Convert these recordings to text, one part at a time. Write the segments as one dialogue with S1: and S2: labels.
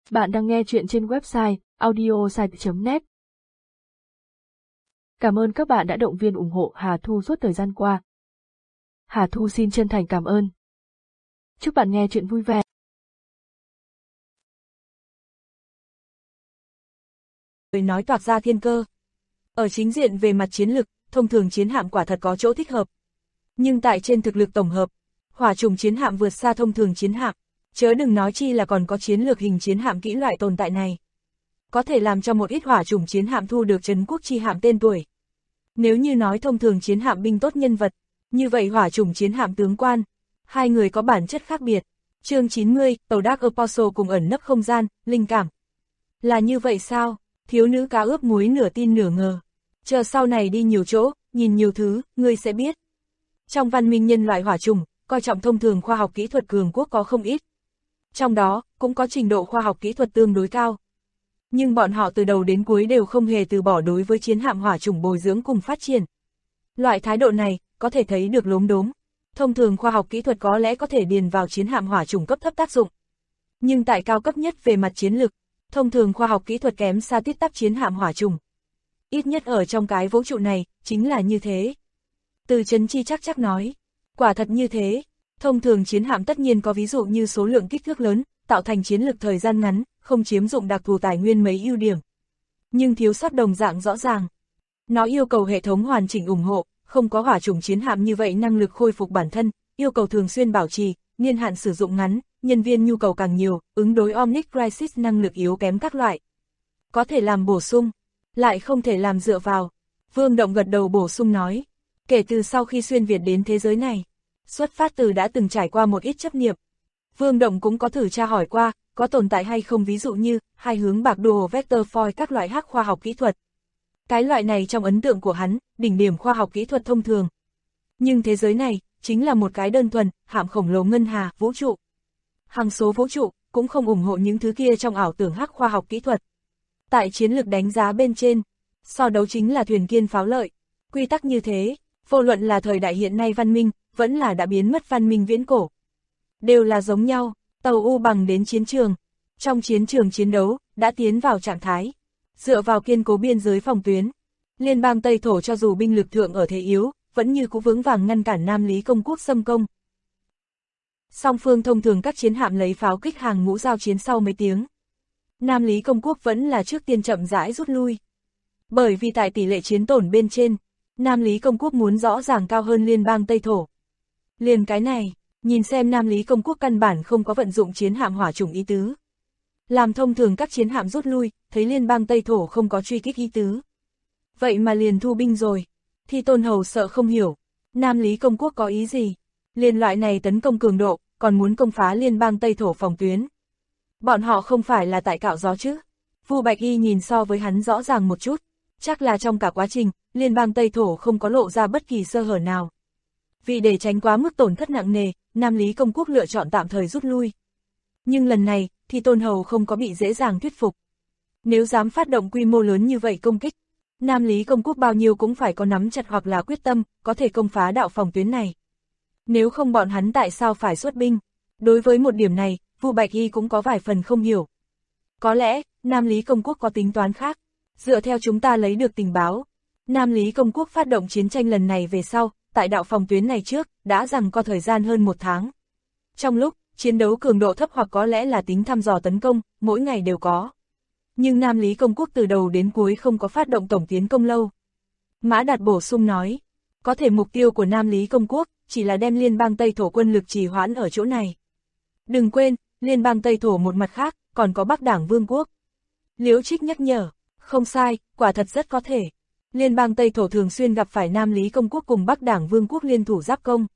S1: Bạn đang nghe chuyện trên website audiosite.net. Cảm ơn các bạn đã động viên ủng hộ Hà Thu suốt thời gian qua. Hà Thu xin chân thành cảm ơn. Chúc bạn nghe chuyện vui vẻ.
S2: Lời nói toạc ra thiên cơ. Ở chính diện về mặt chiến lực, thông thường chiến hạm quả thật có chỗ thích hợp. Nhưng tại trên thực lực tổng hợp, hỏa trùng chiến hạm vượt xa thông thường chiến hạm, chớ đừng nói chi là còn có chiến lược hình chiến hạm kỹ loại tồn tại này. Có thể làm cho một ít hỏa trùng chiến hạm thu được trấn quốc chi hạm tên tuổi. Nếu như nói thông thường chiến hạm binh tốt nhân vật, như vậy hỏa trùng chiến hạm tướng quan, hai người có bản chất khác biệt. Chương 90, tàu Dark Apostle cùng ẩn nấp không gian, linh cảm. Là như vậy sao? Thiếu nữ cá ướp muối nửa tin nửa ngờ. Chờ sau này đi nhiều chỗ, nhìn nhiều thứ, ngươi sẽ biết. Trong văn minh nhân loại hỏa trùng, coi trọng thông thường khoa học kỹ thuật cường quốc có không ít. Trong đó, cũng có trình độ khoa học kỹ thuật tương đối cao. Nhưng bọn họ từ đầu đến cuối đều không hề từ bỏ đối với chiến hạm hỏa trùng bồi dưỡng cùng phát triển. Loại thái độ này, có thể thấy được lốm đốm. Thông thường khoa học kỹ thuật có lẽ có thể điền vào chiến hạm hỏa trùng cấp thấp tác dụng. Nhưng tại cao cấp nhất về mặt chiến lược, thông thường khoa học kỹ thuật kém xa tít tắp chiến hạm hỏa trùng. Ít nhất ở trong cái vũ trụ này, chính là như thế. Từ Trấn Chi chắc nói, quả thật như thế. Thông thường chiến hạm tất nhiên có ví dụ như số lượng kích thước lớn, tạo thành chiến lực thời gian ngắn, không chiếm dụng đặc thù tài nguyên mấy ưu điểm. Nhưng thiếu sót đồng dạng rõ ràng. Nó yêu cầu hệ thống hoàn chỉnh ủng hộ, không có hỏa trùng chiến hạm như vậy năng lực khôi phục bản thân, yêu cầu thường xuyên bảo trì, niên hạn sử dụng ngắn, nhân viên nhu cầu càng nhiều, ứng đối Omnic Crisis năng lực yếu kém các loại. Có thể làm bổ sung, lại không thể làm dựa vào. Vương Động gật đầu bổ sung nói, kể từ sau khi xuyên Việt đến thế giới này, xuất phát từ đã từng trải qua một ít chấp niệm. Vương Động cũng có thử tra hỏi qua, có tồn tại hay không ví dụ như, hai hướng bạc dual vector foil các loại hắc khoa học kỹ thuật. Cái loại này trong ấn tượng của hắn, đỉnh điểm khoa học kỹ thuật thông thường. Nhưng thế giới này, chính là một cái đơn thuần, hạm khổng lồ ngân hà, vũ trụ. Hằng số vũ trụ, cũng không ủng hộ những thứ kia trong ảo tưởng hắc khoa học kỹ thuật. Tại chiến lược đánh giá bên trên, so đấu chính là thuyền kiên pháo lợi. Quy tắc như thế, vô luận là thời đại hiện nay văn minh, vẫn là đã biến mất văn minh viễn cổ. Đều là giống nhau, tàu U bằng đến chiến trường. Trong chiến trường chiến đấu, đã tiến vào trạng thái. Dựa vào kiên cố biên giới phòng tuyến, liên bang Tây Thổ cho dù binh lực thượng ở thế yếu, vẫn như cũ vững vàng ngăn cản Nam Lý công quốc xâm công. Song phương thông thường các chiến hạm lấy pháo kích hàng ngũ giao chiến sau mấy tiếng. Nam Lý công quốc vẫn là trước tiên chậm rãi rút lui. Bởi vì tại tỷ lệ chiến tổn bên trên, Nam Lý công quốc muốn rõ ràng cao hơn liên bang Tây Thổ. Liền cái này, nhìn xem Nam Lý công quốc căn bản không có vận dụng chiến hạm hỏa chủng ý tứ. Làm thông thường các chiến hạm rút lui, thấy liên bang Tây Thổ không có truy kích ý tứ. Vậy mà liền thu binh rồi. Thi Tôn Hầu sợ không hiểu, Nam Lý công quốc có ý gì? Liên loại này tấn công cường độ, còn muốn công phá liên bang Tây Thổ phòng tuyến. Bọn họ không phải là tại cạo gió chứ? Vu Bạch Y nhìn so với hắn rõ ràng một chút, chắc là trong cả quá trình, liên bang Tây Thổ không có lộ ra bất kỳ sơ hở nào. Vì để tránh quá mức tổn thất nặng nề, Nam Lý công quốc lựa chọn tạm thời rút lui. Nhưng lần này, Thi Tôn Hầu không có bị dễ dàng thuyết phục. Nếu dám phát động quy mô lớn như vậy công kích, Nam Lý công quốc bao nhiêu cũng phải có nắm chặt hoặc là quyết tâm, có thể công phá đạo phòng tuyến này. Nếu không bọn hắn tại sao phải xuất binh? Đối với một điểm này, Vu Bạch Y cũng có vài phần không hiểu. Có lẽ, Nam Lý công quốc có tính toán khác. Dựa theo chúng ta lấy được tình báo, Nam Lý công quốc phát động chiến tranh lần này về sau, tại đạo phòng tuyến này trước, đã giằng co thời gian hơn 1 tháng. Trong lúc, chiến đấu cường độ thấp hoặc có lẽ là tính thăm dò tấn công, mỗi ngày đều có. Nhưng Nam Lý công quốc từ đầu đến cuối không có phát động tổng tiến công lâu. Mã Đạt bổ sung nói, có thể mục tiêu của Nam Lý công quốc, chỉ là đem liên bang Tây Thổ quân lực trì hoãn ở chỗ này. Đừng quên, liên bang Tây Thổ một mặt khác, còn có Bắc Đảng Vương quốc. Liễu Trích nhắc nhở, không sai, quả thật rất có thể. Liên bang Tây Thổ thường xuyên gặp phải Nam Lý công quốc cùng Bắc Đảng Vương quốc liên thủ giáp công.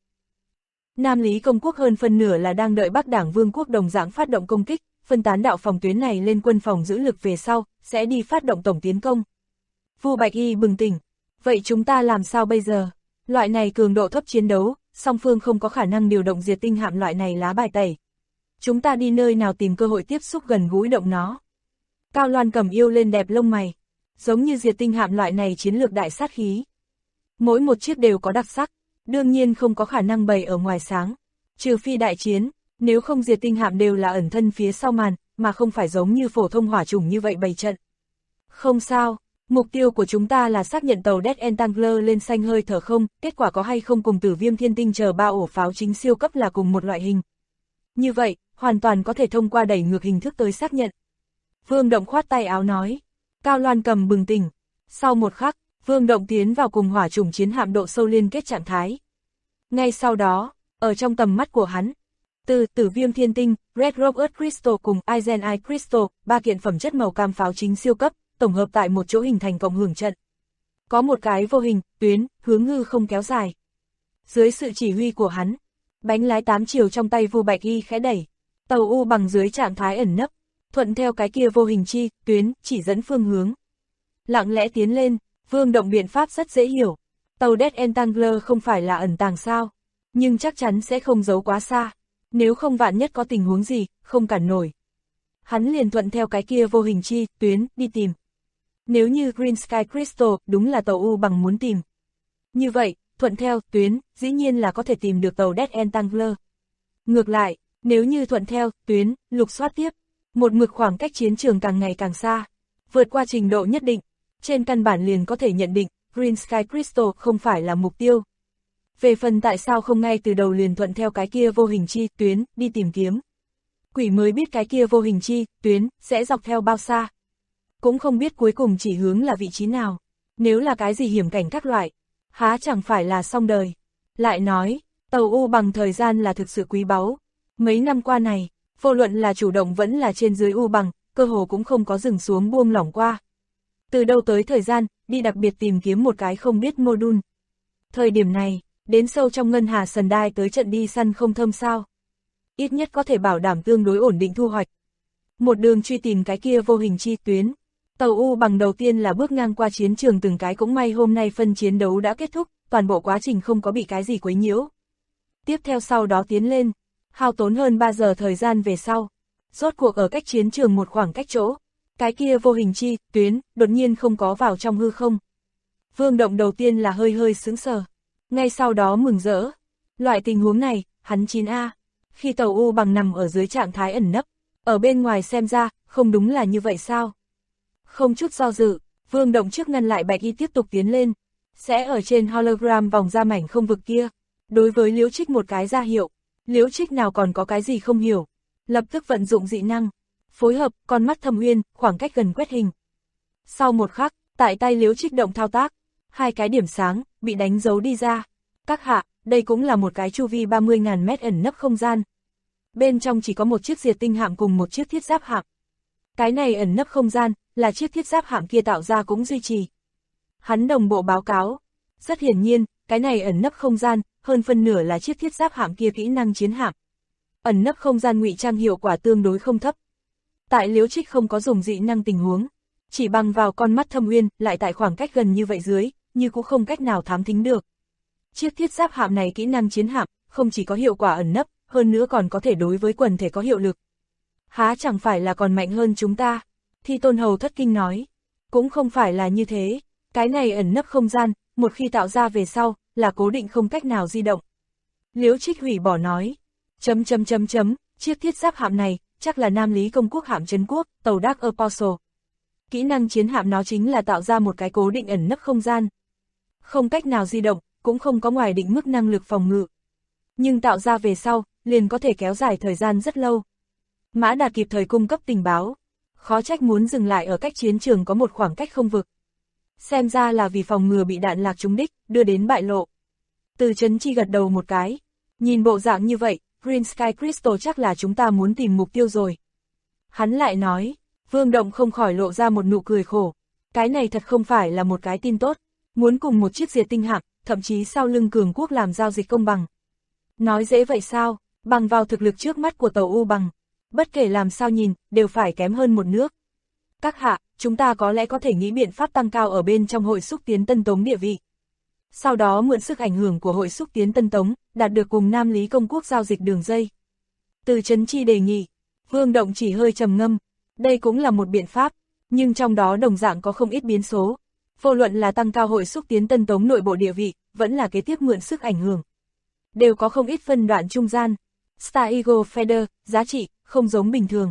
S2: Nam Lý công quốc hơn phân nửa là đang đợi Bắc Đảng Vương quốc đồng dạng phát động công kích, phân tán đạo phòng tuyến này lên quân phòng giữ lực về sau, sẽ đi phát động tổng tiến công. Vu Bạch Y bừng tỉnh, vậy chúng ta làm sao bây giờ? Loại này cường độ thấp chiến đấu, song phương không có khả năng điều động diệt tinh hạm loại này lá bài tẩy. Chúng ta đi nơi nào tìm cơ hội tiếp xúc gần gũi động nó? Cao Loan Cầm yêu lên đẹp lông mày, giống như diệt tinh hạm loại này chiến lược đại sát khí. Mỗi một chiếc đều có đặc sắc, đương nhiên không có khả năng bày ở ngoài sáng. Trừ phi đại chiến, nếu không diệt tinh hạm đều là ẩn thân phía sau màn, mà không phải giống như phổ thông hỏa chủng như vậy bày trận. Không sao, mục tiêu của chúng ta là xác nhận tàu Death Entangler lên xanh hơi thở không, kết quả có hay không cùng Tử Viêm Thiên Tinh chờ 3 ổ pháo chính siêu cấp là cùng một loại hình. Như vậy, hoàn toàn có thể thông qua đẩy ngược hình thức tới xác nhận. Vương Động khoát tay áo nói. Cao Loan Cầm bừng tỉnh. Sau một khắc, Vương Động tiến vào cùng hỏa chủng chiến hạm độ sâu liên kết trạng thái. Ngay sau đó, ở trong tầm mắt của hắn, từ Tử Viêm Thiên Tinh, Red Rock Earth Crystal cùng Aizen Eye Crystal, 3 kiện phẩm chất màu cam pháo chính siêu cấp, tổng hợp tại một chỗ hình thành cộng hưởng trận. Có một cái vô hình, tuyến, hướng hư không kéo dài. Dưới sự chỉ huy của hắn, bánh lái 8 chiều trong tay Vu Bạch Y khẽ đẩy, tàu U bằng dưới trạng thái ẩn nấp, thuận theo cái kia vô hình chi, tuyến, chỉ dẫn phương hướng. Lặng lẽ tiến lên, Vương Động biện pháp rất dễ hiểu. Tàu Death Entangler không phải là ẩn tàng sao, nhưng chắc chắn sẽ không giấu quá xa. Nếu không vạn nhất có tình huống gì, không cản nổi. Hắn liền thuận theo cái kia vô hình chi, tuyến, đi tìm. Nếu như Green Sky Crystal đúng là tàu U bằng muốn tìm. Như vậy, thuận theo, tuyến, dĩ nhiên là có thể tìm được tàu Death Entangler. Ngược lại, nếu như thuận theo, tuyến, lục soát tiếp, một mực khoảng cách chiến trường càng ngày càng xa, vượt qua trình độ nhất định, trên căn bản liền có thể nhận định, Green Sky Crystal không phải là mục tiêu. Về phần tại sao không ngay từ đầu liền thuận theo cái kia vô hình chi, tuyến, đi tìm kiếm. Quỷ mới biết cái kia vô hình chi, tuyến, sẽ dọc theo bao xa. Cũng không biết cuối cùng chỉ hướng là vị trí nào. Nếu là cái gì hiểm cảnh các loại, há chẳng phải là xong đời. Lại nói, tàu U bằng thời gian là thực sự quý báu. Mấy năm qua này, vô luận là chủ động vẫn là trên dưới U bằng, cơ hồ cũng không có dừng xuống buông lỏng qua. Từ đâu tới thời gian, đi đặc biệt tìm kiếm một cái không biết module. Thời điểm này, đến sâu trong ngân hà sần đai tới trận đi săn không thâm sao. Ít nhất có thể bảo đảm tương đối ổn định thu hoạch. Một đường truy tìm cái kia vô hình chi tuyến. Tàu U bằng đầu tiên là bước ngang qua chiến trường từng cái, cũng may hôm nay phân chiến đấu đã kết thúc, toàn bộ quá trình không có bị cái gì quấy nhiễu. Tiếp theo sau đó tiến lên, hao tốn hơn 3 giờ thời gian về sau. Rốt cuộc ở cách chiến trường một khoảng cách chỗ, cái kia vô hình chi, tuyến, đột nhiên không có vào trong hư không. Vương Động đầu tiên là hơi sững sờ, ngay sau đó mừng rỡ. Loại tình huống này, hắn 9A, khi tàu U bằng nằm ở dưới trạng thái ẩn nấp, ở bên ngoài xem ra, không đúng là như vậy sao? Không chút do dự, Vương Động trước ngăn lại Bạch Y tiếp tục tiến lên, sẽ ở trên hologram vòng ra mảnh không vực kia. Đối với Liễu Trích một cái ra hiệu, Liễu Trích nào còn có cái gì không hiểu, lập tức vận dụng dị năng, phối hợp, con mắt thâm uyên, khoảng cách gần quét hình. Sau một khắc, tại tay Liễu Trích động thao tác, 2 cái điểm sáng, bị đánh dấu đi ra. Các hạ, đây cũng là một cái chu vi 30.000 mét ẩn nấp không gian. Bên trong chỉ có một chiếc diệt tinh hạm cùng một chiếc thiết giáp hạm. Cái này ẩn nấp không gian, là chiếc thiết giáp hạm kia tạo ra cũng duy trì. Hắn đồng bộ báo cáo. Rất hiển nhiên, cái này ẩn nấp không gian, hơn phân nửa là chiếc thiết giáp hạm kia kỹ năng chiến hạm. Ẩn nấp không gian ngụy trang hiệu quả tương đối không thấp. Tại Liễu Trích không có dùng dị năng tình huống, chỉ bằng vào con mắt thâm uyên, lại tại khoảng cách gần như vậy dưới, như cũng không cách nào thám thính được. Chiếc thiết giáp hạm này kỹ năng chiến hạm, không chỉ có hiệu quả ẩn nấp, hơn nữa còn có thể đối với quần thể có hiệu lực. Há chẳng phải là còn mạnh hơn chúng ta? Thi Tôn Hầu thất kinh nói. Cũng không phải là như thế, cái này ẩn nấp không gian, một khi tạo ra về sau, là cố định không cách nào di động. Liễu Trích hủy bỏ nói. Chiếc thiết giáp hạm này, chắc là Nam Lý Công Quốc hạm trấn quốc, tàu Dark Apostle. Kỹ năng chiến hạm nó chính là tạo ra một cái cố định ẩn nấp không gian. Không cách nào di động, cũng không có ngoài định mức năng lực phòng ngự. Nhưng tạo ra về sau, liền có thể kéo dài thời gian rất lâu. Mã Đạt kịp thời cung cấp tình báo. Khó trách muốn dừng lại ở cách chiến trường có một khoảng cách không vực. Xem ra là vì phòng ngừa bị đạn lạc trúng đích, đưa đến bại lộ. Từ Trấn Chi gật đầu một cái. Nhìn bộ dạng như vậy, Green Sky Crystal chắc là chúng ta muốn tìm mục tiêu rồi. Hắn lại nói, Vương Động không khỏi lộ ra một nụ cười khổ. Cái này thật không phải là một cái tin tốt. Muốn cùng một chiếc diệt tinh hạm, thậm chí sau lưng cường quốc làm giao dịch công bằng. Nói dễ vậy sao, bằng vào thực lực trước mắt của tàu U bằng. Bất kể làm sao nhìn, đều phải kém hơn một nước. Các hạ, chúng ta có lẽ có thể nghĩ biện pháp tăng cao ở bên trong hội xúc tiến Tân Tống địa vị. Sau đó mượn sức ảnh hưởng của hội xúc tiến Tân Tống, đạt được cùng Nam Lý Công Quốc giao dịch đường dây. Từ Trấn Chi đề nghị, Vương Động chỉ hơi trầm ngâm. Đây cũng là một biện pháp, nhưng trong đó đồng dạng có không ít biến số. Vô luận là tăng cao hội xúc tiến Tân Tống nội bộ địa vị, vẫn là kế tiếp mượn sức ảnh hưởng. Đều có không ít phân đoạn trung gian. Star Eagle Feather, giá trị, không giống bình thường.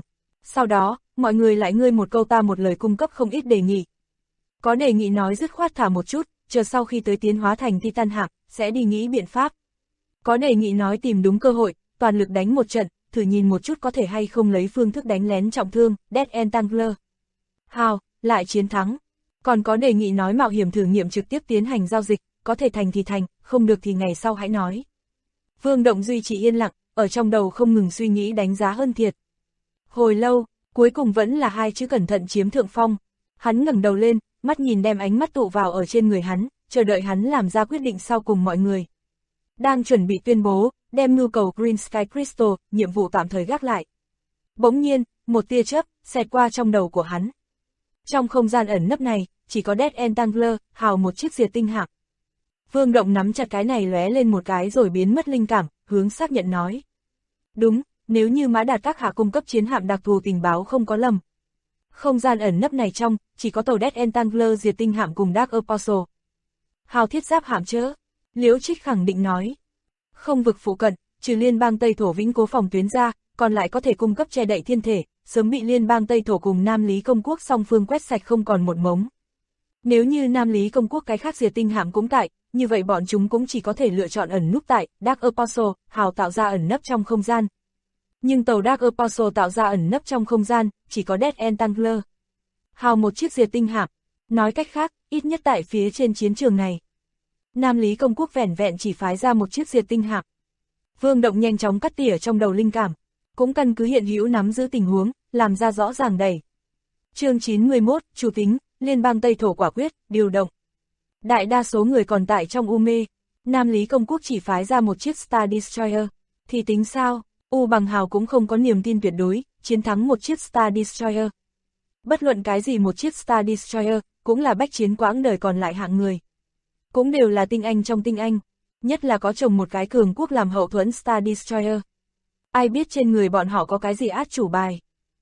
S2: Sau đó, mọi người lại ngươi một câu ta một lời cung cấp không ít đề nghị. Có đề nghị nói dứt khoát thả một chút, chờ sau khi tới tiến hóa thành Titan hạm, sẽ đi nghĩ biện pháp. Có đề nghị nói tìm đúng cơ hội, toàn lực đánh một trận, thử nhìn một chút có thể hay không lấy phương thức đánh lén trọng thương, Death Entangler. Hào, lại chiến thắng. Còn có đề nghị nói mạo hiểm thử nghiệm trực tiếp tiến hành giao dịch, có thể thành thì thành, không được thì ngày sau hãy nói. Vương Động duy trì yên lặng, ở trong đầu không ngừng suy nghĩ đánh giá hơn thiệt. Hồi lâu, cuối cùng vẫn là hai chữ cẩn thận chiếm thượng phong. Hắn ngẩng đầu lên, mắt nhìn đem ánh mắt tụ vào ở trên người hắn, chờ đợi hắn làm ra quyết định sau cùng mọi người. Đang chuẩn bị tuyên bố, đem nhu cầu Green Sky Crystal, nhiệm vụ tạm thời gác lại. Bỗng nhiên, một tia chớp xẹt qua trong đầu của hắn. Trong không gian ẩn nấp này, chỉ có Death Entangler, hào một chiếc diệt tinh hạm. Vương Động nắm chặt cái này lóe lên một cái rồi biến mất linh cảm, hướng xác nhận nói. Đúng, nếu như Mã Đạt các hạ cung cấp chiến hạm đặc thù tình báo không có lầm. Không gian ẩn nấp này trong, chỉ có tàu Death Entangler diệt tinh hạm cùng Dark Apostle. Hào thiết giáp hạm chớ, Liễu Trích khẳng định nói. Không vực phụ cận, trừ liên bang Tây Thổ vĩnh cố phòng tuyến ra, còn lại có thể cung cấp che đậy thiên thể, sớm bị liên bang Tây Thổ cùng Nam Lý Công Quốc song phương quét sạch không còn một mống. Nếu như Nam Lý Công Quốc cái khác diệt tinh hạm cũng tại, như vậy bọn chúng cũng chỉ có thể lựa chọn ẩn núp tại Dark Apostle, hào tạo ra ẩn nấp trong không gian. Nhưng tàu Dark Apostle tạo ra ẩn nấp trong không gian, chỉ có Death Entangler. Hào một chiếc diệt tinh hạm, nói cách khác, ít nhất tại phía trên chiến trường này. Nam Lý Công Quốc vẻn vẹn chỉ phái ra một chiếc diệt tinh hạm. Vương Động nhanh chóng cắt tỉa trong đầu linh cảm, cũng căn cứ hiện hữu nắm giữ tình huống, làm ra rõ ràng đầy. Chương 91, chủ tính, Liên bang Tây Thổ quả quyết, điều động. Đại đa số người còn tại trong u mê, Nam Lý Công Quốc chỉ phái ra một chiếc Star Destroyer, thì tính sao, U Bằng Hào cũng không có niềm tin tuyệt đối, chiến thắng một chiếc Star Destroyer. Bất luận cái gì một chiếc Star Destroyer, cũng là bách chiến quãng đời còn lại hạng người. Cũng đều là tinh anh trong tinh anh, nhất là có chồng một cái cường quốc làm hậu thuẫn Star Destroyer. Ai biết trên người bọn họ có cái gì át chủ bài.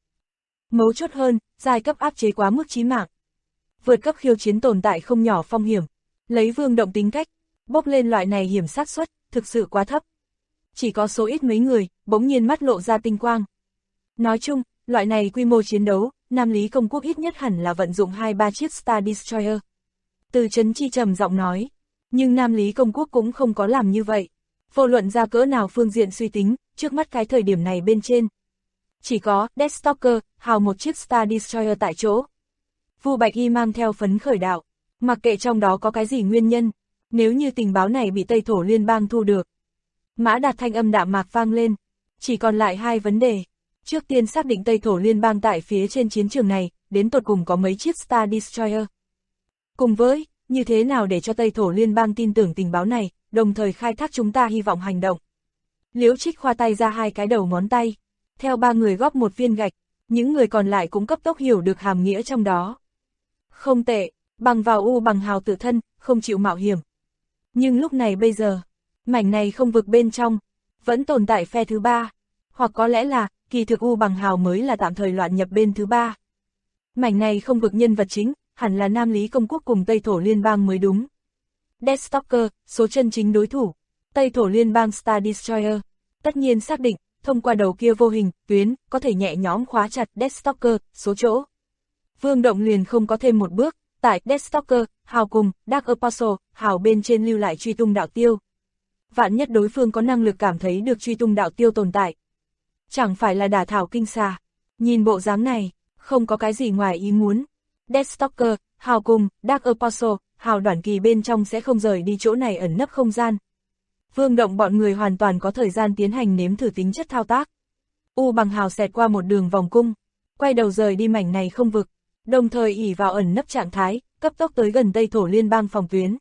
S2: Mấu chốt hơn, giai cấp áp chế quá mức chí mạng. Vượt cấp khiêu chiến tồn tại không nhỏ phong hiểm, lấy Vương Động tính cách, bốc lên loại này hiểm xác suất, thực sự quá thấp. Chỉ có số ít mấy người, bỗng nhiên mắt lộ ra tinh quang. Nói chung, loại này quy mô chiến đấu, Nam Lý Công Quốc ít nhất hẳn là vận dụng 2-3 chiếc Star Destroyer. Từ Trấn Chi trầm giọng nói, nhưng Nam Lý Công Quốc cũng không có làm như vậy. Vô luận ra cỡ nào phương diện suy tính, trước mắt cái thời điểm này bên trên. Chỉ có Deathstalker, hào một chiếc Star Destroyer tại chỗ. Vu Bạch Y mang theo phấn khởi đạo, mặc kệ trong đó có cái gì nguyên nhân, nếu như tình báo này bị Tây Thổ Liên bang thu được. Mã Đạt thanh âm đạm mạc vang lên, chỉ còn lại hai vấn đề. Trước tiên xác định Tây Thổ Liên bang tại phía trên chiến trường này, đến tột cùng có mấy chiếc Star Destroyer. Cùng với, như thế nào để cho Tây Thổ Liên bang tin tưởng tình báo này, đồng thời khai thác chúng ta hy vọng hành động. Liễu Trích khoa tay ra hai cái đầu ngón tay, theo ba người góp một viên gạch, những người còn lại cũng cấp tốc hiểu được hàm nghĩa trong đó. Không tệ, bằng vào U Bằng Hào tự thân, không chịu mạo hiểm. Nhưng lúc này bây giờ, mảnh này không vực bên trong, vẫn tồn tại phe thứ ba, hoặc có lẽ là, kỳ thực U Bằng Hào mới là tạm thời loạn nhập bên thứ ba. Mảnh này không vực nhân vật chính, hẳn là Nam Lý Công Quốc cùng Tây Thổ Liên bang mới đúng. Deathstalker, số chân chính đối thủ, Tây Thổ Liên bang Star Destroyer, tất nhiên xác định, thông qua đầu kia vô hình, tuyến, có thể nhẹ nhõm khóa chặt Deathstalker, số chỗ. Vương Động liền không có thêm một bước, tại Deathstalker, hào cùng, Dark Apostle, hào bên trên lưu lại truy tung đạo tiêu. Vạn nhất đối phương có năng lực cảm thấy được truy tung đạo tiêu tồn tại. Chẳng phải là đả thảo kinh xà. Nhìn bộ dáng này, không có cái gì ngoài ý muốn. Deathstalker, hào cùng, Dark Apostle, hào đoạn kỳ bên trong sẽ không rời đi chỗ này ẩn nấp không gian. Vương Động bọn người hoàn toàn có thời gian tiến hành nếm thử tính chất thao tác. U Bằng Hào xẹt qua một đường vòng cung, quay đầu rời đi mảnh này không vực, đồng thời ỷ vào ẩn nấp trạng thái, cấp tốc tới gần Tây Thổ Liên bang phòng tuyến.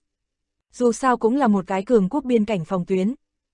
S2: Dù sao cũng là một cái cường quốc biên cảnh phòng tuyến.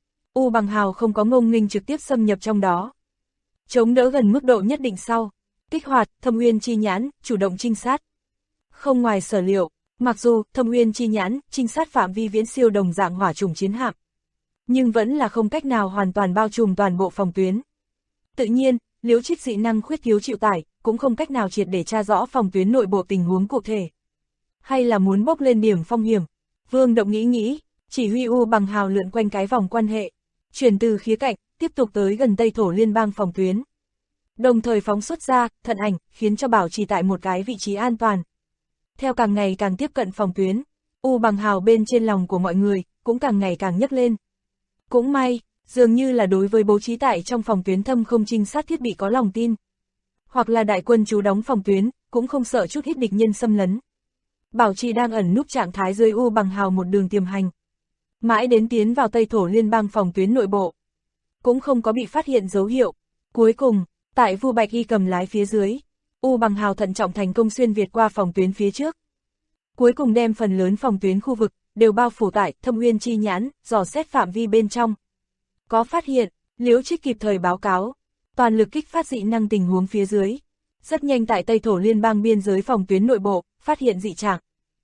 S2: U Bằng Hào không có ngông nghênh trực tiếp xâm nhập trong đó. Chống đỡ gần mức độ nhất định sau, kích hoạt Thâm Uyên Chi Nhãn, chủ động trinh sát. Không ngoài sở liệu, mặc dù Thâm Uyên Chi Nhãn trinh sát phạm vi viễn siêu đồng dạng hỏa trùng chiến hạm, nhưng vẫn là không cách nào hoàn toàn bao trùm toàn bộ phòng tuyến. Tự nhiên, Liễu Trích dị năng khuyết thiếu chịu tải, cũng không cách nào triệt để tra rõ phòng tuyến nội bộ tình huống cụ thể. Hay là muốn bốc lên điểm phong hiểm, Vương Động nghĩ, chỉ huy U Bằng Hào lượn quanh cái vòng quan hệ, chuyển từ khía cạnh, tiếp tục tới gần Tây Thổ Liên bang phòng tuyến. đồng thời phóng xuất ra thận ảnh, khiến cho bảo trì tại một cái vị trí an toàn. Theo càng ngày càng tiếp cận phòng tuyến, U Bằng Hào bên trên lòng của mọi người cũng càng ngày càng nhấc lên. Cũng may, dường như là đối với bố trí tại trong phòng tuyến thâm không trinh sát thiết bị có lòng tin. Hoặc là đại quân trú đóng phòng tuyến, cũng không sợ chút ít địch nhân xâm lấn. Bảo trì đang ẩn núp trạng thái dưới U Bằng Hào một đường tiềm hành. Mãi đến tiến vào Tây Thổ Liên bang phòng tuyến nội bộ. Cũng không có bị phát hiện dấu hiệu. Cuối cùng, tại Vu Bạch Y cầm lái phía dưới, U Bằng Hào thận trọng thành công xuyên việt qua phòng tuyến phía trước. Cuối cùng đem phần lớn phòng tuyến khu vực, đều bao phủ tại Thâm Uyên chi nhãn, dò xét phạm vi bên trong. Có phát hiện, Liễu Trích kịp thời báo cáo, toàn lực kích phát dị năng tình huống phía dưới. Rất nhanh tại Tây Thổ Liên bang biên giới phòng tuyến nội bộ, phát hiện dị trạng.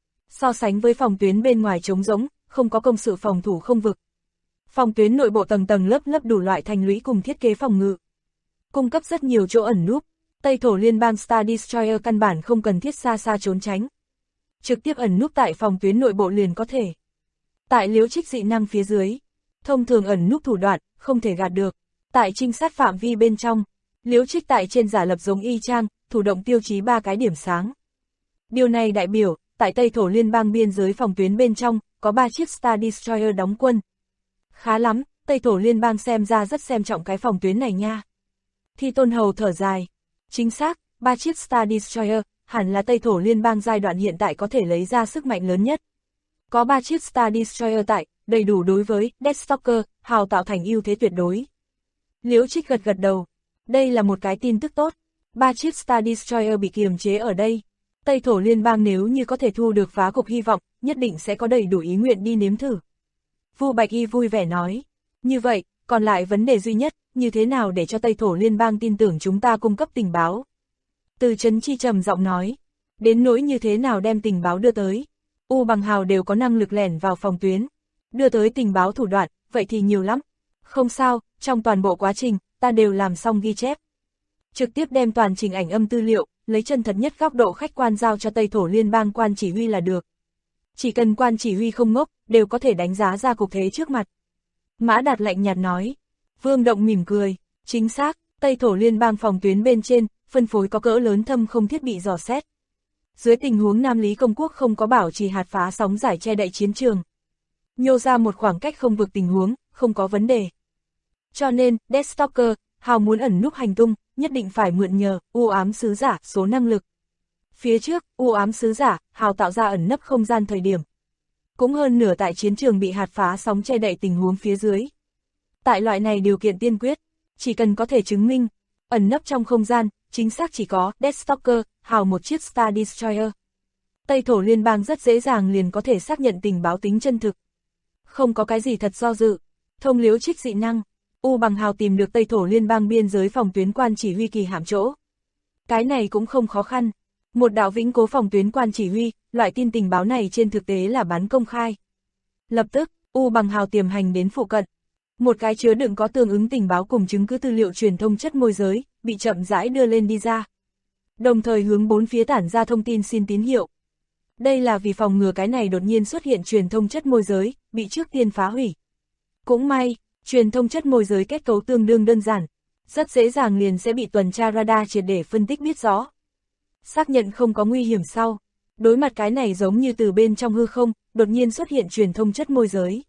S2: So sánh với phòng tuyến bên ngoài trống rỗng, không có công sự phòng thủ không vực. Phòng tuyến nội bộ tầng tầng lớp lớp đủ loại thành lũy cùng thiết kế phòng ngự. Cung cấp rất nhiều chỗ ẩn núp, Tây Thổ Liên bang Star Destroyer căn bản không cần thiết xa xa trốn tránh. Trực tiếp ẩn núp tại phòng tuyến nội bộ liền có thể. Tại Liễu Trích dị năng phía dưới, thông thường ẩn núp thủ đoạn, không thể gạt được. Tại trinh sát phạm vi bên trong, Liễu Trích tại trên giả lập giống y chang, thủ động tiêu chí 3 cái điểm sáng. Điều này đại biểu, tại Tây Thổ Liên bang biên giới phòng tuyến bên trong, có 3 chiếc Star Destroyer đóng quân. Khá lắm, Tây Thổ Liên bang xem ra rất xem trọng cái phòng tuyến này nha. Thi Tôn Hầu thở dài. Chính xác, 3 chiếc Star Destroyer, hẳn là Tây Thổ Liên bang giai đoạn hiện tại có thể lấy ra sức mạnh lớn nhất. Có 3 chiếc Star Destroyer tại, đầy đủ đối với Deathstalker, Hào tạo thành ưu thế tuyệt đối. Liễu Trích gật gật đầu. Đây là một cái tin tức tốt. 3 chiếc Star Destroyer bị kiềm chế ở đây. Tây Thổ Liên bang nếu như có thể thu được phá cục hy vọng, nhất định sẽ có đầy đủ ý nguyện đi nếm thử. Vu Bạch Y vui vẻ nói. Như vậy, còn lại vấn đề duy nhất, như thế nào để cho Tây Thổ Liên bang tin tưởng chúng ta cung cấp tình báo. Từ Trấn Chi trầm giọng nói. Đến nỗi như thế nào đem tình báo đưa tới. U Bằng Hào đều có năng lực lẻn vào phòng tuyến. Đưa tới tình báo thủ đoạn, vậy thì nhiều lắm. Không sao, trong toàn bộ quá trình, ta đều làm xong ghi chép. Trực tiếp đem toàn trình ảnh âm tư liệu, lấy chân thật nhất góc độ khách quan giao cho Tây Thổ Liên bang quan chỉ huy là được. Chỉ cần quan chỉ huy không ngốc, đều có thể đánh giá ra cục thế trước mặt. Mã Đạt lạnh nhạt nói. Vương Động mỉm cười. Chính xác, Tây Thổ Liên bang phòng tuyến bên trên, phân phối có cỡ lớn thâm không thiết bị dò xét. Dưới tình huống Nam Lý Công Quốc không có bảo trì hạt phá sóng giải che đậy chiến trường. Nhô ra một khoảng cách không vực tình huống, không có vấn đề. Cho nên, Deathstalker, Hào muốn ẩn núp hành tung, nhất định phải mượn nhờ U Ám Sứ Giả số năng lực. Phía trước, U Ám Sứ Giả, Hào tạo ra ẩn nấp không gian thời điểm. Cũng hơn nửa tại chiến trường bị hạt phá sóng che đậy tình huống phía dưới. Tại loại này điều kiện tiên quyết, chỉ cần có thể chứng minh, ẩn nấp trong không gian, chính xác chỉ có Deathstalker, Hào một chiếc Star Destroyer. Tây Thổ Liên bang rất dễ dàng liền có thể xác nhận tình báo tính chân thực. Không có cái gì thật do dự, thông Liễu Trích dị năng, U Bằng Hào tìm được Tây Thổ Liên bang biên giới phòng tuyến quan chỉ huy kỳ hạm chỗ. Cái này cũng không khó khăn. Một đạo vĩnh cố phòng tuyến quan chỉ huy, loại tin tình báo này trên thực tế là bán công khai. Lập tức, U Bằng Hào tiềm hành đến phụ cận. Một cái chứa đựng có tương ứng tình báo cùng chứng cứ tư liệu truyền thông chất môi giới, bị chậm rãi đưa lên đi ra. Đồng thời hướng bốn phía tản ra thông tin xin tín hiệu. Đây là vì phòng ngừa cái này đột nhiên xuất hiện truyền thông chất môi giới, bị trước tiên phá hủy. Cũng may, truyền thông chất môi giới kết cấu tương đương đơn giản, rất dễ dàng liền sẽ bị tuần tra radar triệt để phân tích biết rõ. Xác nhận không có nguy hiểm sau, đối mặt cái này giống như từ bên trong hư không, đột nhiên xuất hiện truyền thông chất môi giới.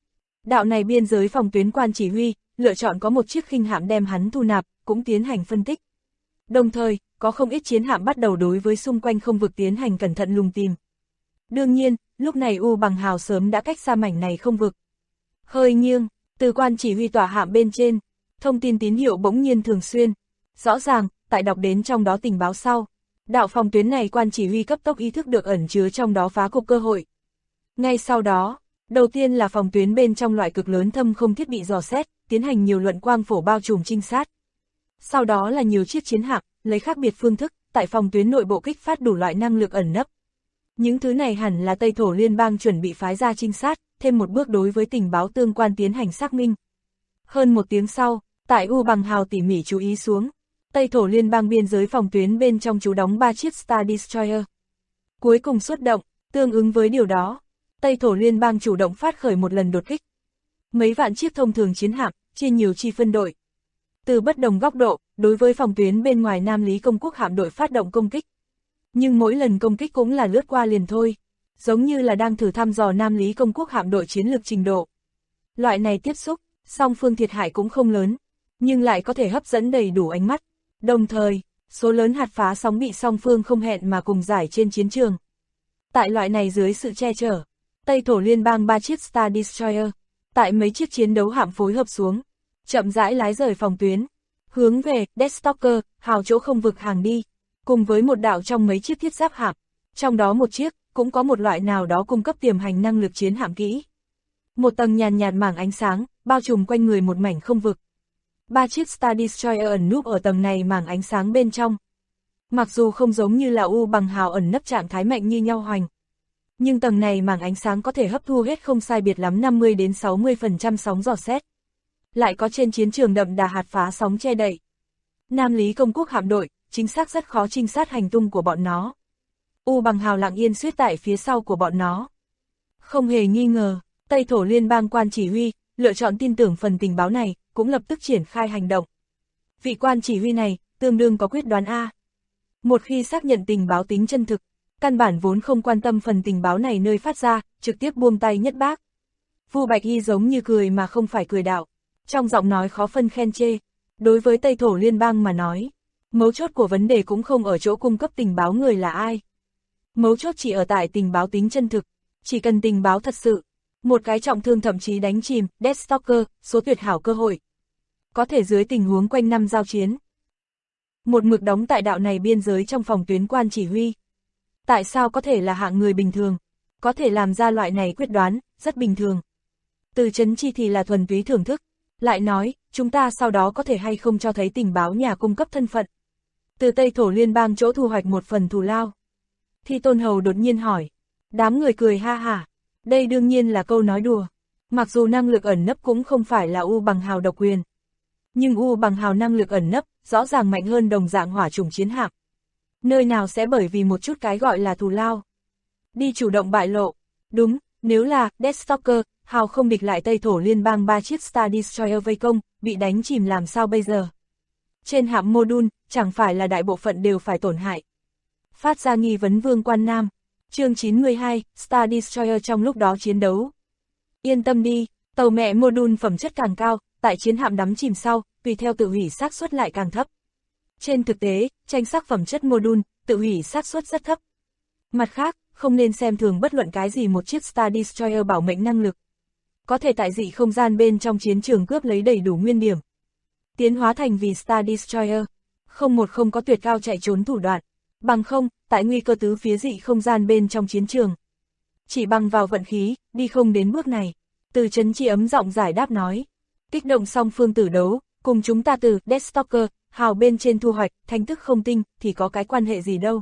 S2: Đạo này biên giới phòng tuyến quan chỉ huy, lựa chọn có một chiếc khinh hạm đem hắn thu nạp, cũng tiến hành phân tích. Đồng thời, có không ít chiến hạm bắt đầu đối với xung quanh không vực tiến hành cẩn thận lùng tìm. Đương nhiên, lúc này U Bằng Hào sớm đã cách xa mảnh này không vực. Hơi nghiêng, từ quan chỉ huy tỏa hạm bên trên, thông tin tín hiệu bỗng nhiên thường xuyên. Rõ ràng, tại đọc đến trong đó tình báo sau, đạo phòng tuyến này quan chỉ huy cấp tốc ý thức được ẩn chứa trong đó phá cục cơ hội. Ngay sau đó, đầu tiên là phòng tuyến bên trong loại cực lớn thâm không thiết bị dò xét, tiến hành nhiều luận quang phổ bao trùm trinh sát. Sau đó là nhiều chiếc chiến hạm, lấy khác biệt phương thức, tại phòng tuyến nội bộ kích phát đủ loại năng lực ẩn nấp. Những thứ này hẳn là Tây Thổ Liên bang chuẩn bị phái ra trinh sát, thêm một bước đối với tình báo tương quan tiến hành xác minh. Hơn một tiếng sau, tại U Bằng Hào tỉ mỉ chú ý xuống, Tây Thổ Liên bang biên giới phòng tuyến bên trong trú đóng 3 chiếc Star Destroyer. Cuối cùng xuất động, tương ứng với điều đó, Tây Thổ Liên bang chủ động phát khởi một lần đột kích. Mấy vạn chiếc thông thường chiến hạm, chia nhiều chi phân đội. từ bất đồng góc độ, đối với phòng tuyến bên ngoài Nam Lý Công Quốc hạm đội phát động công kích. Nhưng mỗi lần công kích cũng là lướt qua liền thôi, giống như là đang thử thăm dò Nam Lý Công Quốc hạm đội chiến lược trình độ. Loại này tiếp xúc, song phương thiệt hại cũng không lớn, nhưng lại có thể hấp dẫn đầy đủ ánh mắt. Đồng thời, số lớn hạt phá sóng bị song phương không hẹn mà cùng giải trên chiến trường. Tại loại này dưới sự che chở, Tây Thổ Liên bang 3 chiếc Star Destroyer, tại mấy chiếc chiến đấu hạm phối hợp xuống, chậm rãi lái rời phòng tuyến, hướng về Deathstalker, hào chỗ không vực hàng đi, cùng với một đạo trong mấy chiếc thiết giáp hạm, trong đó một chiếc cũng có một loại nào đó cung cấp tiềm hành năng lực chiến hạm kỹ. Một tầng nhàn nhạt mảng ánh sáng, bao trùm quanh người một mảnh không vực. 3 chiếc Star Destroyer ẩn núp ở tầng này mảng ánh sáng bên trong. Mặc dù không giống như là U bằng hào ẩn nấp trạng thái mạnh như nhau hoành, nhưng tầng này mảng ánh sáng có thể hấp thu hết không sai biệt lắm 50 đến 60% sóng dò xét. Lại có trên chiến trường đậm đà hạt phá sóng che đậy. Nam Lý Công Quốc hạm đội, chính xác rất khó trinh sát hành tung của bọn nó. U bằng hào lặng yên suýt tại phía sau của bọn nó. Không hề nghi ngờ, Tây Thổ Liên bang quan chỉ huy, lựa chọn tin tưởng phần tình báo này, cũng lập tức triển khai hành động. Vị quan chỉ huy này, tương đương có quyết đoán A. Một khi xác nhận tình báo tính chân thực, căn bản vốn không quan tâm phần tình báo này nơi phát ra, trực tiếp buông tay nhất bác. Vu Bạch Y giống như cười mà không phải cười đạo, trong giọng nói khó phân khen chê. Đối với Tây Thổ Liên bang mà nói, mấu chốt của vấn đề cũng không ở chỗ cung cấp tình báo người là ai. Mấu chốt chỉ ở tại tình báo tính chân thực, chỉ cần tình báo thật sự, một cái trọng thương thậm chí đánh chìm, Deathstalker, số tuyệt hảo cơ hội. Có thể dưới tình huống quanh năm giao chiến. Một mực đóng tại đạo này biên giới trong phòng tuyến quan chỉ huy. Tại sao có thể là hạng người bình thường? Có thể làm ra loại này quyết đoán, rất bình thường. Từ Chấn Chi thì là thuần túy thưởng thức. Lại nói, chúng ta sau đó có thể hay không cho thấy tình báo nhà cung cấp thân phận. Từ Tây Thổ Liên bang chỗ thu hoạch một phần thù lao. Thi Tôn Hầu đột nhiên hỏi. Đám người cười ha hả. Đây đương nhiên là câu nói đùa. Mặc dù năng lực ẩn nấp cũng không phải là U bằng hào độc quyền. Nhưng U bằng hào năng lực ẩn nấp, rõ ràng mạnh hơn đồng dạng hỏa chủng chiến hạm. Nơi nào sẽ bởi vì một chút cái gọi là thù lao. Đi chủ động bại lộ. Đúng, nếu là Deathstalker, hào không địch lại Tây Thổ Liên bang 3 chiếc Star Destroyer vây công, bị đánh chìm làm sao bây giờ? Trên hạm Module, chẳng phải là đại bộ phận đều phải tổn hại. Phát ra nghi vấn Vương Quan Nam. Chương 92, Star Destroyer trong lúc đó chiến đấu. Yên tâm đi, tàu mẹ Module phẩm chất càng cao, tại chiến hạm đắm chìm sau, tùy theo tự hủy xác suất lại càng thấp. Trên thực tế, tranh sắc phẩm chất Module, tự hủy xác suất rất thấp. Mặt khác, không nên xem thường bất luận cái gì một chiếc Star Destroyer bảo mệnh năng lực. Có thể tại dị không gian bên trong chiến trường cướp lấy đầy đủ nguyên điểm. Tiến hóa thành vì Star Destroyer, không có tuyệt cao chạy trốn thủ đoạn. Bằng không, tại nguy cơ tứ phía dị không gian bên trong chiến trường. Chỉ bằng vào vận khí, đi không đến bước này. Từ Chấn Chi ấm giọng giải đáp nói. Kích động song phương tử đấu, cùng chúng ta từ Deathstalker, hào bên trên thu hoạch, thanh tức không tinh, thì có cái quan hệ gì đâu.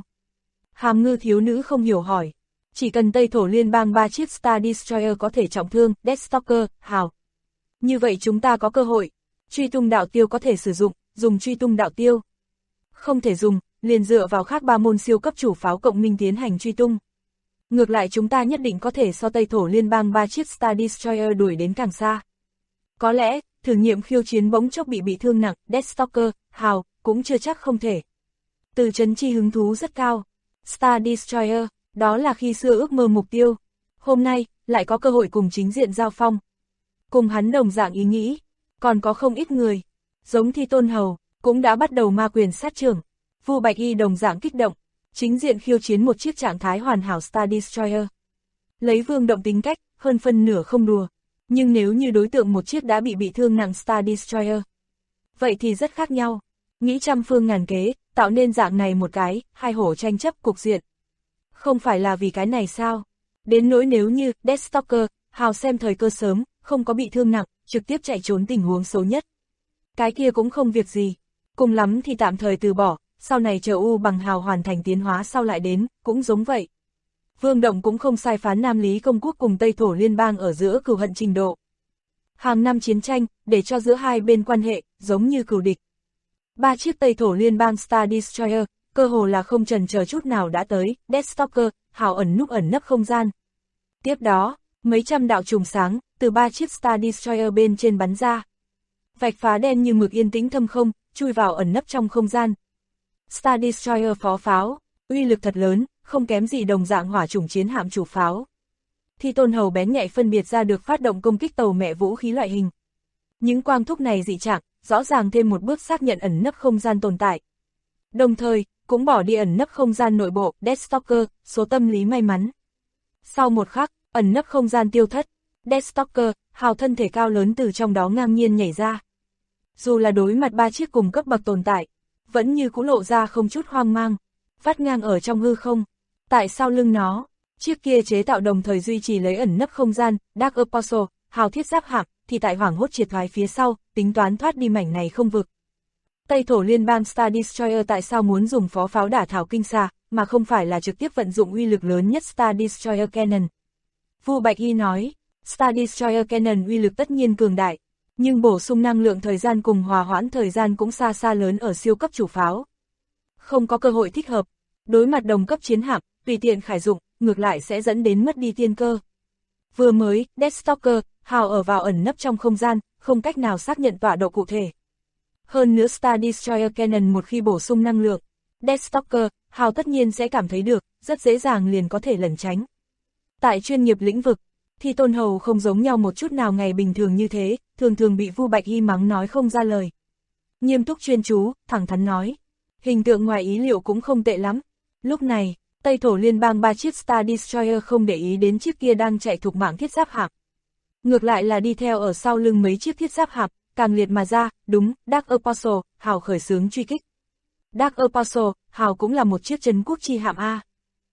S2: Hàm Ngư thiếu nữ không hiểu hỏi. Chỉ cần Tây Thổ Liên bang 3 chiếc Star Destroyer có thể trọng thương, Deathstalker, hào. Như vậy chúng ta có cơ hội. Truy tung đạo tiêu có thể sử dụng, dùng truy tung đạo tiêu. Không thể dùng, liền dựa vào khác 3 môn siêu cấp chủ pháo cộng minh tiến hành truy tung. Ngược lại chúng ta nhất định có thể so Tây Thổ Liên bang 3 chiếc Star Destroyer đuổi đến càng xa. Có lẽ, thử nghiệm khiêu chiến bỗng chốc bị thương nặng, Deathstalker, hào, cũng chưa chắc không thể. Từ Chấn Chi hứng thú rất cao. Star Destroyer, đó là khi xưa ước mơ mục tiêu. Hôm nay, lại có cơ hội cùng chính diện giao phong. Cùng hắn đồng dạng ý nghĩ, còn có không ít người. Giống Thi Tôn Hầu, cũng đã bắt đầu ma quyền sát trưởng. Vu Bạch Y đồng dạng kích động, chính diện khiêu chiến một chiếc trạng thái hoàn hảo Star Destroyer. Lấy Vương Động tính cách, hơn phân nửa không đùa. Nhưng nếu như đối tượng một chiếc đã bị thương nặng Star Destroyer, vậy thì rất khác nhau. Nghĩ trăm phương ngàn kế, tạo nên dạng này một cái, hai hổ tranh chấp cục diện. Không phải là vì cái này sao? Đến nỗi nếu như Deathstalker, hào xem thời cơ sớm, không có bị thương nặng, trực tiếp chạy trốn tình huống xấu nhất. Cái kia cũng không việc gì. Cùng lắm thì tạm thời từ bỏ, sau này chờ U bằng hào hoàn thành tiến hóa sau lại đến, cũng giống vậy. Vương Động cũng không sai phán Nam Lý Công Quốc cùng Tây Thổ Liên bang ở giữa cừu hận trình độ. Hàng năm chiến tranh, để cho giữa hai bên quan hệ, giống như cừu địch. 3 chiếc Tây Thổ Liên bang Star Destroyer, cơ hồ là không chần chờ chút nào đã tới, Deathstalker, hào ẩn nấp không gian. Tiếp đó, mấy trăm đạo trùng sáng, từ 3 chiếc Star Destroyer bên trên bắn ra. Vạch phá đen như mực yên tĩnh thâm không, chui vào ẩn nấp trong không gian. Star Destroyer phó pháo, uy lực thật lớn, không kém gì đồng dạng hỏa chủng chiến hạm chủ pháo. Thi Tôn Hầu bén nhạy phân biệt ra được phát động công kích tàu mẹ vũ khí loại hình. Những quang thúc này dị trạng, rõ ràng thêm một bước xác nhận ẩn nấp không gian tồn tại. Đồng thời, cũng bỏ đi ẩn nấp không gian nội bộ, Deathstalker, số tâm lý may mắn. Sau một khắc, ẩn nấp không gian tiêu thất, Deathstalker, hào thân thể cao lớn từ trong đó ngang nhiên nhảy ra. Dù là đối mặt 3 chiếc cùng cấp bậc tồn tại, vẫn như cũ lộ ra không chút hoang mang, vắt ngang ở trong hư không. Tại sau lưng nó, chiếc kia chế tạo đồng thời duy trì lấy ẩn nấp không gian, Dark Apostle, hào thiết giáp hạm, thì tại hoảng hốt triệt thoái phía sau, tính toán thoát đi mảnh này không vực. Tây Thổ Liên bang Star Destroyer tại sao muốn dùng phó pháo đả thảo kinh xà, mà không phải là trực tiếp vận dụng uy lực lớn nhất Star Destroyer Cannon? Vu Bạch Y nói, Star Destroyer Cannon uy lực tất nhiên cường đại, nhưng bổ sung năng lượng thời gian cùng hòa hoãn thời gian cũng xa xa lớn ở siêu cấp chủ pháo. Không có cơ hội thích hợp, đối mặt đồng cấp chiến hạm, tùy tiện khải dụng, ngược lại sẽ dẫn đến mất đi tiên cơ. Vừa mới, Deathstalker, hào ở vào ẩn nấp trong không gian, không cách nào xác nhận tọa độ cụ thể. Hơn nữa Star Destroyer Cannon một khi bổ sung năng lượng, Deathstalker, hào tất nhiên sẽ cảm thấy được, rất dễ dàng liền có thể lẩn tránh. Tại chuyên nghiệp lĩnh vực, Thi Tôn Hầu không giống nhau một chút nào ngày bình thường như thế, thường thường bị Vu Bạch Y mắng nói không ra lời. Nghiêm túc chuyên chú, thẳng thắn nói. Hình tượng ngoài ý liệu cũng không tệ lắm. Lúc này, Tây Thổ Liên bang 3 chiếc Star Destroyer không để ý đến chiếc kia đang chạy thục mạng thiết giáp hạm. Ngược lại là đi theo ở sau lưng mấy chiếc thiết giáp hạm, càng liệt mà ra, đúng, Dark Apostle, hào khởi xướng truy kích. Dark Apostle, hào cũng là một chiếc trấn quốc chi hạm A.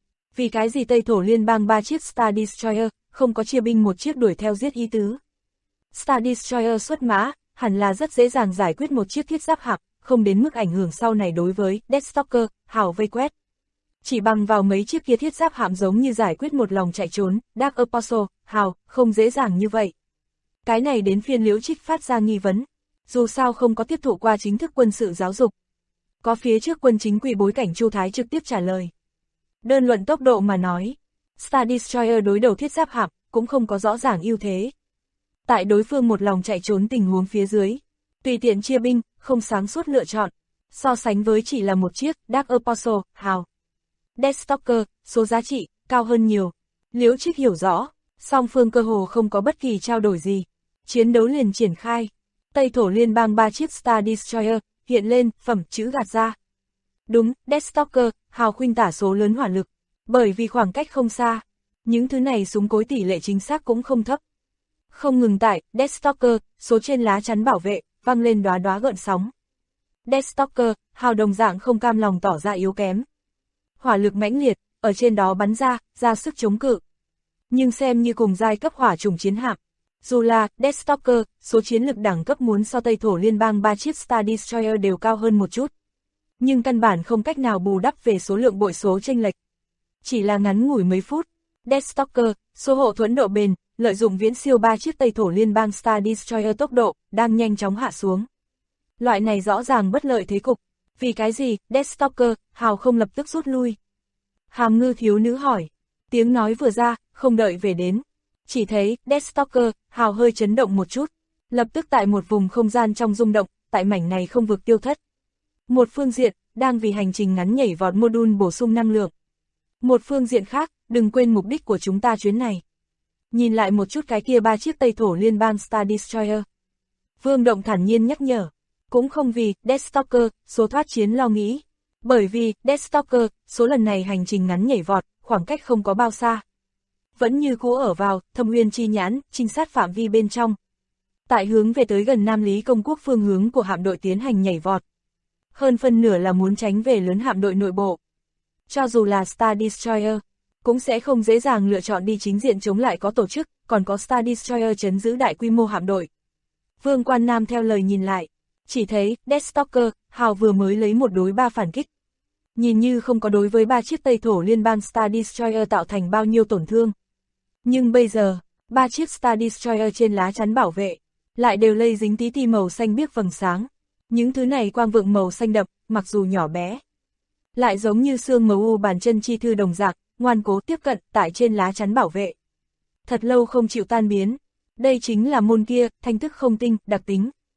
S2: Vì cái gì Tây Thổ Liên bang 3 chiếc Star Destroyer, không có chia binh một chiếc đuổi theo giết ý tứ? Star Destroyer xuất mã, hẳn là rất dễ dàng giải quyết một chiếc thiết giáp hạm, không đến mức ảnh hưởng sau này đối với Deathstalker, hào vây quét. Chỉ bằng vào mấy chiếc kia thiết giáp hạm giống như giải quyết một lòng chạy trốn, Dark Apostle, hào, không dễ dàng như vậy. Cái này đến phiên Liễu Trích phát ra nghi vấn, dù sao không có tiếp thụ qua chính thức quân sự giáo dục. Có phía trước quân chính quy bối cảnh Chu Thái trực tiếp trả lời. Đơn luận tốc độ mà nói, Star Destroyer đối đầu thiết giáp hạm, cũng không có rõ ràng ưu thế. Tại đối phương một lòng chạy trốn tình huống phía dưới, tùy tiện chia binh, không sáng suốt lựa chọn, so sánh với chỉ là một chiếc Dark Apostle, hào. Deathstalker, số giá trị, cao hơn nhiều. Liễu Trích hiểu rõ, song phương cơ hồ không có bất kỳ trao đổi gì. Chiến đấu liền triển khai. Tây Thổ Liên bang 3 chiếc Star Destroyer, hiện lên, phẩm chữ gạt ra. Đúng, Deathstalker, hào khuynh tả số lớn hỏa lực. Bởi vì khoảng cách không xa, những thứ này súng cối tỷ lệ chính xác cũng không thấp. Không ngừng tại, Deathstalker, số trên lá chắn bảo vệ, vang lên đóa đóa gợn sóng. Deathstalker, hào đồng dạng không cam lòng tỏ ra yếu kém. Hỏa lực mãnh liệt, ở trên đó bắn ra sức chống cự. Nhưng xem như cùng giai cấp hỏa chủng chiến hạm, dù là Deathstalker, số chiến lực đẳng cấp muốn so Tây Thổ Liên bang 3 chiếc Star Destroyer đều cao hơn một chút. Nhưng căn bản không cách nào bù đắp về số lượng bội số chênh lệch. Chỉ là ngắn ngủi mấy phút, Deathstalker, số hộ thuẫn độ bền, lợi dụng viễn siêu 3 chiếc Tây Thổ Liên bang Star Destroyer tốc độ, đang nhanh chóng hạ xuống. Loại này rõ ràng bất lợi thế cục. Vì cái gì, Deathstalker, hào không lập tức rút lui? Hàm Ngư thiếu nữ hỏi. Tiếng nói vừa ra, không đợi về đến. Chỉ thấy, Deathstalker, hào hơi chấn động một chút. Lập tức tại một vùng không gian trong rung động, tại mảnh này không vực tiêu thất. Một phương diện, đang vì hành trình ngắn nhảy vọt module bổ sung năng lượng. Một phương diện khác, đừng quên mục đích của chúng ta chuyến này. Nhìn lại một chút cái kia 3 chiếc Tây Thổ Liên bang Star Destroyer. Vương Động thản nhiên nhắc nhở. Cũng không vì Deathstalker, số thoát chiến lo nghĩ. Bởi vì Deathstalker, số lần này hành trình ngắn nhảy vọt, khoảng cách không có bao xa. Vẫn như cũ ở vào, Thâm Uyên chi nhãn, trinh sát phạm vi bên trong. Tại hướng về tới gần Nam Lý Công Quốc phương hướng của hạm đội tiến hành nhảy vọt. Hơn phân nửa là muốn tránh về lớn hạm đội nội bộ. Cho dù là Star Destroyer, cũng sẽ không dễ dàng lựa chọn đi chính diện chống lại có tổ chức, còn có Star Destroyer trấn giữ đại quy mô hạm đội. Vương Quan Nam theo lời nhìn lại, chỉ thấy Deathstalker, hào vừa mới lấy 1 đối 3 phản kích. Nhìn như không có đối với 3 chiếc Tây Thổ Liên bang Star Destroyer tạo thành bao nhiêu tổn thương. Nhưng bây giờ, 3 chiếc Star Destroyer trên lá chắn bảo vệ, lại đều lây dính tí ti màu xanh biếc vầng sáng. Những thứ này quang vượng màu xanh đậm, mặc dù nhỏ bé, lại giống như xương mờ u bàn chân chi thư đồng dạng, ngoan cố tiếp cận tại trên lá chắn bảo vệ. Thật lâu không chịu tan biến. Đây chính là môn kia, thanh thức không tinh, đặc tính.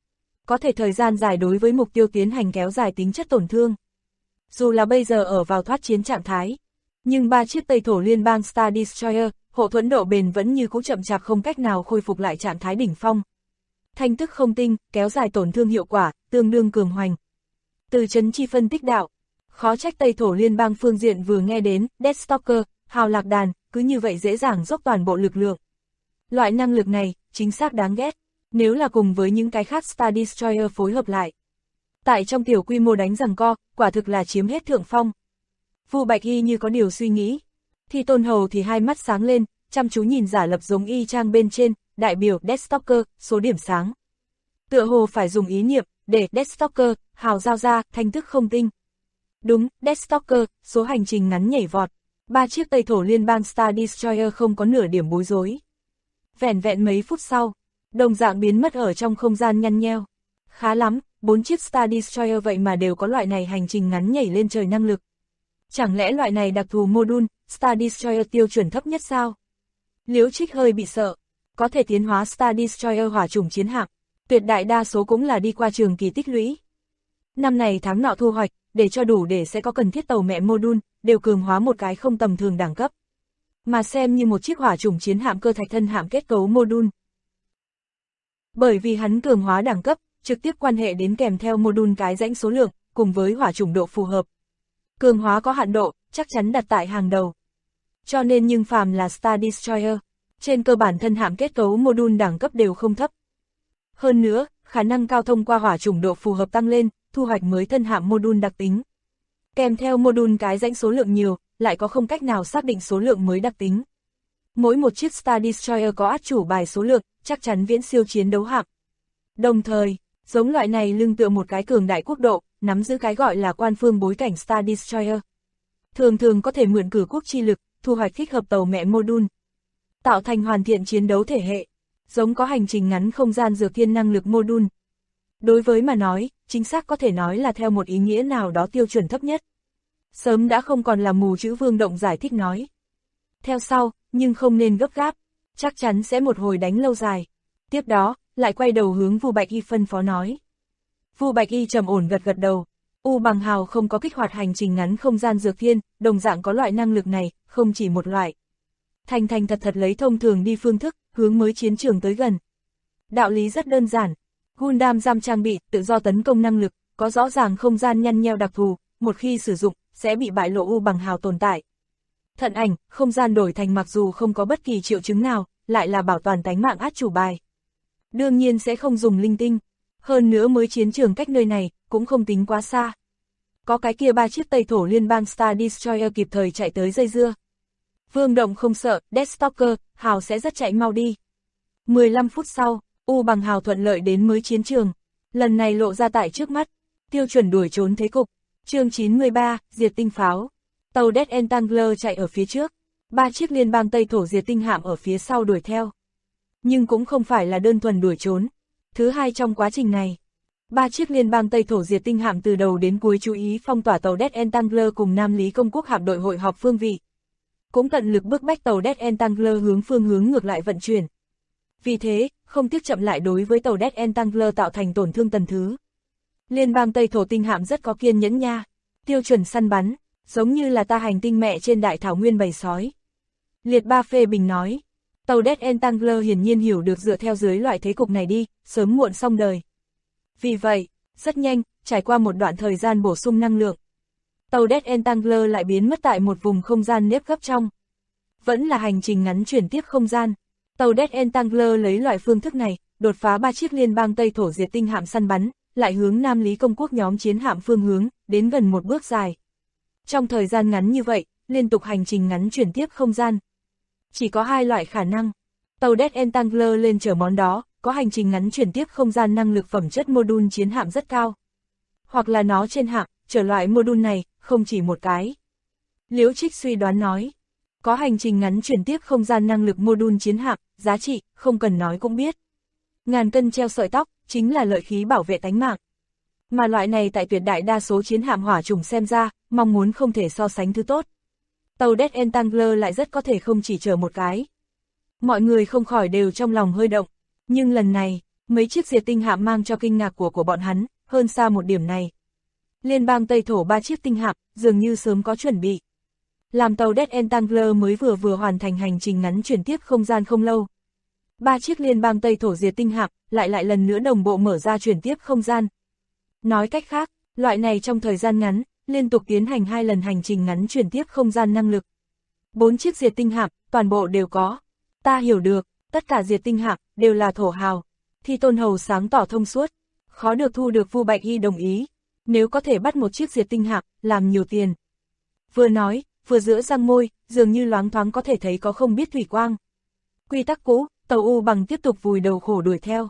S2: có thể thời gian dài đối với mục tiêu tiến hành kéo dài tính chất tổn thương. Dù là bây giờ ở vào thoát chiến trạng thái, nhưng 3 chiếc Tây Thổ Liên bang Star Destroyer, hộ thuẫn độ bền vẫn như cũ chậm chạp không cách nào khôi phục lại trạng thái đỉnh phong. Thanh tức không tinh, kéo dài tổn thương hiệu quả, tương đương cường hoành. Từ Trấn Chi phân tích đạo, khó trách Tây Thổ Liên bang phương diện vừa nghe đến Deathstalker, Hào Lạc Đàn, cứ như vậy dễ dàng dốc toàn bộ lực lượng. Loại năng lực này, chính xác đáng ghét, nếu là cùng với những cái khác Star Destroyer phối hợp lại. Tại trong tiểu quy mô đánh giằng co, quả thực là chiếm hết thượng phong. Vu Bạch Y như có điều suy nghĩ. Thi Tôn Hầu thì hai mắt sáng lên, chăm chú nhìn giả lập giống y trang bên trên, đại biểu Deathstalker, số điểm sáng. Tựa hồ phải dùng ý niệm, để Deathstalker, hào giao ra, thanh tức không tinh. Đúng, Deathstalker, số hành trình ngắn nhảy vọt. 3 chiếc Tây Thổ Liên bang Star Destroyer không có nửa điểm bối rối. Vẻn vẹn mấy phút sau, đồng dạng biến mất ở trong không gian nhăn nheo. Khá lắm, 4 chiếc Star Destroyer vậy mà đều có loại này hành trình ngắn nhảy lên trời năng lực. Chẳng lẽ loại này đặc thù module, Star Destroyer tiêu chuẩn thấp nhất sao? Liễu Trích hơi bị sợ, có thể tiến hóa Star Destroyer hỏa chủng chiến hạm, tuyệt đại đa số cũng là đi qua trường kỳ tích lũy. Năm này tháng nọ thu hoạch, để cho đủ để sẽ có cần thiết tàu mẹ module, đều cường hóa một cái không tầm thường đẳng cấp. Mà xem như một chiếc hỏa chủng chiến hạm cơ thạch thân hạm kết cấu module. Bởi vì hắn cường hóa đẳng cấp, trực tiếp quan hệ đến kèm theo module cái rãnh số lượng, cùng với hỏa chủng độ phù hợp. Cường hóa có hạn độ, chắc chắn đặt tại hàng đầu. Cho nên nhưng phàm là Star Destroyer, trên cơ bản thân hạm kết cấu module đẳng cấp đều không thấp. Hơn nữa, khả năng cao thông qua hỏa chủng độ phù hợp tăng lên, thu hoạch mới thân hạm module đặc tính. Kèm theo module cái rãnh số lượng nhiều, lại có không cách nào xác định số lượng mới đặc tính. Mỗi một chiếc Star Destroyer có át chủ bài số lượng, chắc chắn viễn siêu chiến đấu hạm. Đồng thời, giống loại này lưng tựa một cái cường đại quốc độ, nắm giữ cái gọi là quan phương bối cảnh Star Destroyer. Thường thường có thể mượn cử quốc chi lực, thu hoạch thích hợp tàu mẹ module, tạo thành hoàn thiện chiến đấu thể hệ, giống có hành trình ngắn không gian dược thiên năng lực module. Đối với mà nói, chính xác có thể nói là theo một ý nghĩa nào đó tiêu chuẩn thấp nhất. Sớm đã không còn là mù chữ Vương Động giải thích nói. Theo sau, nhưng không nên gấp gáp, chắc chắn sẽ một hồi đánh lâu dài. Tiếp đó, lại quay đầu hướng Vu Bạch Y phân phó nói. Vu Bạch Y trầm ổn gật gật đầu. U Bằng Hào không có kích hoạt hành trình ngắn không gian dược thiên, đồng dạng có loại năng lực này, không chỉ một loại. Thành thành thật thật lấy thông thường đi phương thức, hướng mới chiến trường tới gần. Đạo lý rất đơn giản. Gundam giam trang bị, tự do tấn công năng lực, có rõ ràng không gian nhăn nheo đặc thù, một khi sử dụng, sẽ bị bại lộ U Bằng Hào tồn tại. Thận ảnh, không gian đổi thành mặc dù không có bất kỳ triệu chứng nào, lại là bảo toàn tánh mạng át chủ bài. Đương nhiên sẽ không dùng linh tinh. Hơn nữa mới chiến trường cách nơi này, cũng không tính quá xa. Có cái kia 3 chiếc Tây Thổ Liên bang Star Destroyer kịp thời chạy tới dây dưa. Vương Động không sợ, Deathstalker, Hào sẽ rất chạy mau đi. 15 phút sau, U Bằng Hào thuận lợi đến mới chiến trường. Lần này lộ ra tại trước mắt. Tiêu chuẩn đuổi trốn thế cục. Chương 93, diệt tinh pháo. Tàu Death Entangler chạy ở phía trước. 3 chiếc liên bang Tây Thổ diệt tinh hạm ở phía sau đuổi theo. Nhưng cũng không phải là đơn thuần đuổi trốn. Thứ hai trong quá trình này, 3 chiếc liên bang Tây Thổ diệt tinh hạm từ đầu đến cuối chú ý phong tỏa tàu Death Entangler cùng Nam Lý Công Quốc hạm đội hội họp phương vị. Cũng tận lực bức bách tàu Death Entangler hướng phương hướng ngược lại vận chuyển. Vì thế, không tiếc chậm lại đối với tàu Death Entangler tạo thành tổn thương tần thứ. Liên bang Tây Thổ tinh hạm rất có kiên nhẫn nha, tiêu chuẩn săn bắn, giống như là ta hành tinh mẹ trên đại thảo nguyên bầy sói. Liệt Ba phê bình nói, tàu Death Entangler hiển nhiên hiểu được dựa theo dưới loại thế cục này đi, sớm muộn xong đời. Vì vậy, rất nhanh, trải qua một đoạn thời gian bổ sung năng lượng, tàu Death Entangler lại biến mất tại một vùng không gian nếp gấp trong. Vẫn là hành trình ngắn chuyển tiếp không gian. Tàu Death Entangler lấy loại phương thức này, đột phá 3 chiếc liên bang Tây Thổ diệt tinh hạm săn bắn, lại hướng Nam Lý Công Quốc nhóm chiến hạm phương hướng, đến gần một bước dài. Trong thời gian ngắn như vậy, liên tục hành trình ngắn chuyển tiếp không gian. Chỉ có 2 loại khả năng. Tàu Death Entangler lên chở món đó, có hành trình ngắn chuyển tiếp không gian năng lực phẩm chất module chiến hạm rất cao. Hoặc là nó trên hạm, chở loại module này, không chỉ một cái. Liễu Trích suy đoán nói, có hành trình ngắn chuyển tiếp không gian năng lực module chiến hạm, giá trị, không cần nói cũng biết. Ngàn cân treo sợi tóc, chính là lợi khí bảo vệ tánh mạng. Mà loại này tại tuyệt đại đa số chiến hạm hỏa chủng xem ra, mong muốn không thể so sánh thứ tốt. Tàu Death Entangler lại rất có thể không chỉ chở một cái. Mọi người không khỏi đều trong lòng hơi động, nhưng lần này, Mấy chiếc diệt tinh hạm mang cho kinh ngạc của bọn hắn, hơn xa một điểm này. Liên bang Tây Thổ 3 chiếc tinh hạm, dường như sớm có chuẩn bị. Làm tàu Death Entangler mới vừa hoàn thành hành trình ngắn chuyển tiếp không gian không lâu. 3 chiếc liên bang Tây Thổ diệt tinh hạm, lại lần nữa đồng bộ mở ra chuyển tiếp không gian. Nói cách khác, loại này trong thời gian ngắn, liên tục tiến hành 2 lần hành trình ngắn chuyển tiếp không gian năng lực. 4 chiếc diệt tinh hạm, toàn bộ đều có. Ta hiểu được, tất cả diệt tinh hạm, đều là thổ hào. Thi Tôn Hầu sáng tỏ thông suốt, khó được thu được Vu Bạch Y đồng ý. Nếu có thể bắt một chiếc diệt tinh hạm, làm nhiều tiền. Vừa nói, vừa giữa răng môi, dường như loáng thoáng có thể thấy có không biết thủy quang. Quy tắc cũ, tàu U Bằng tiếp tục vùi đầu khổ đuổi theo.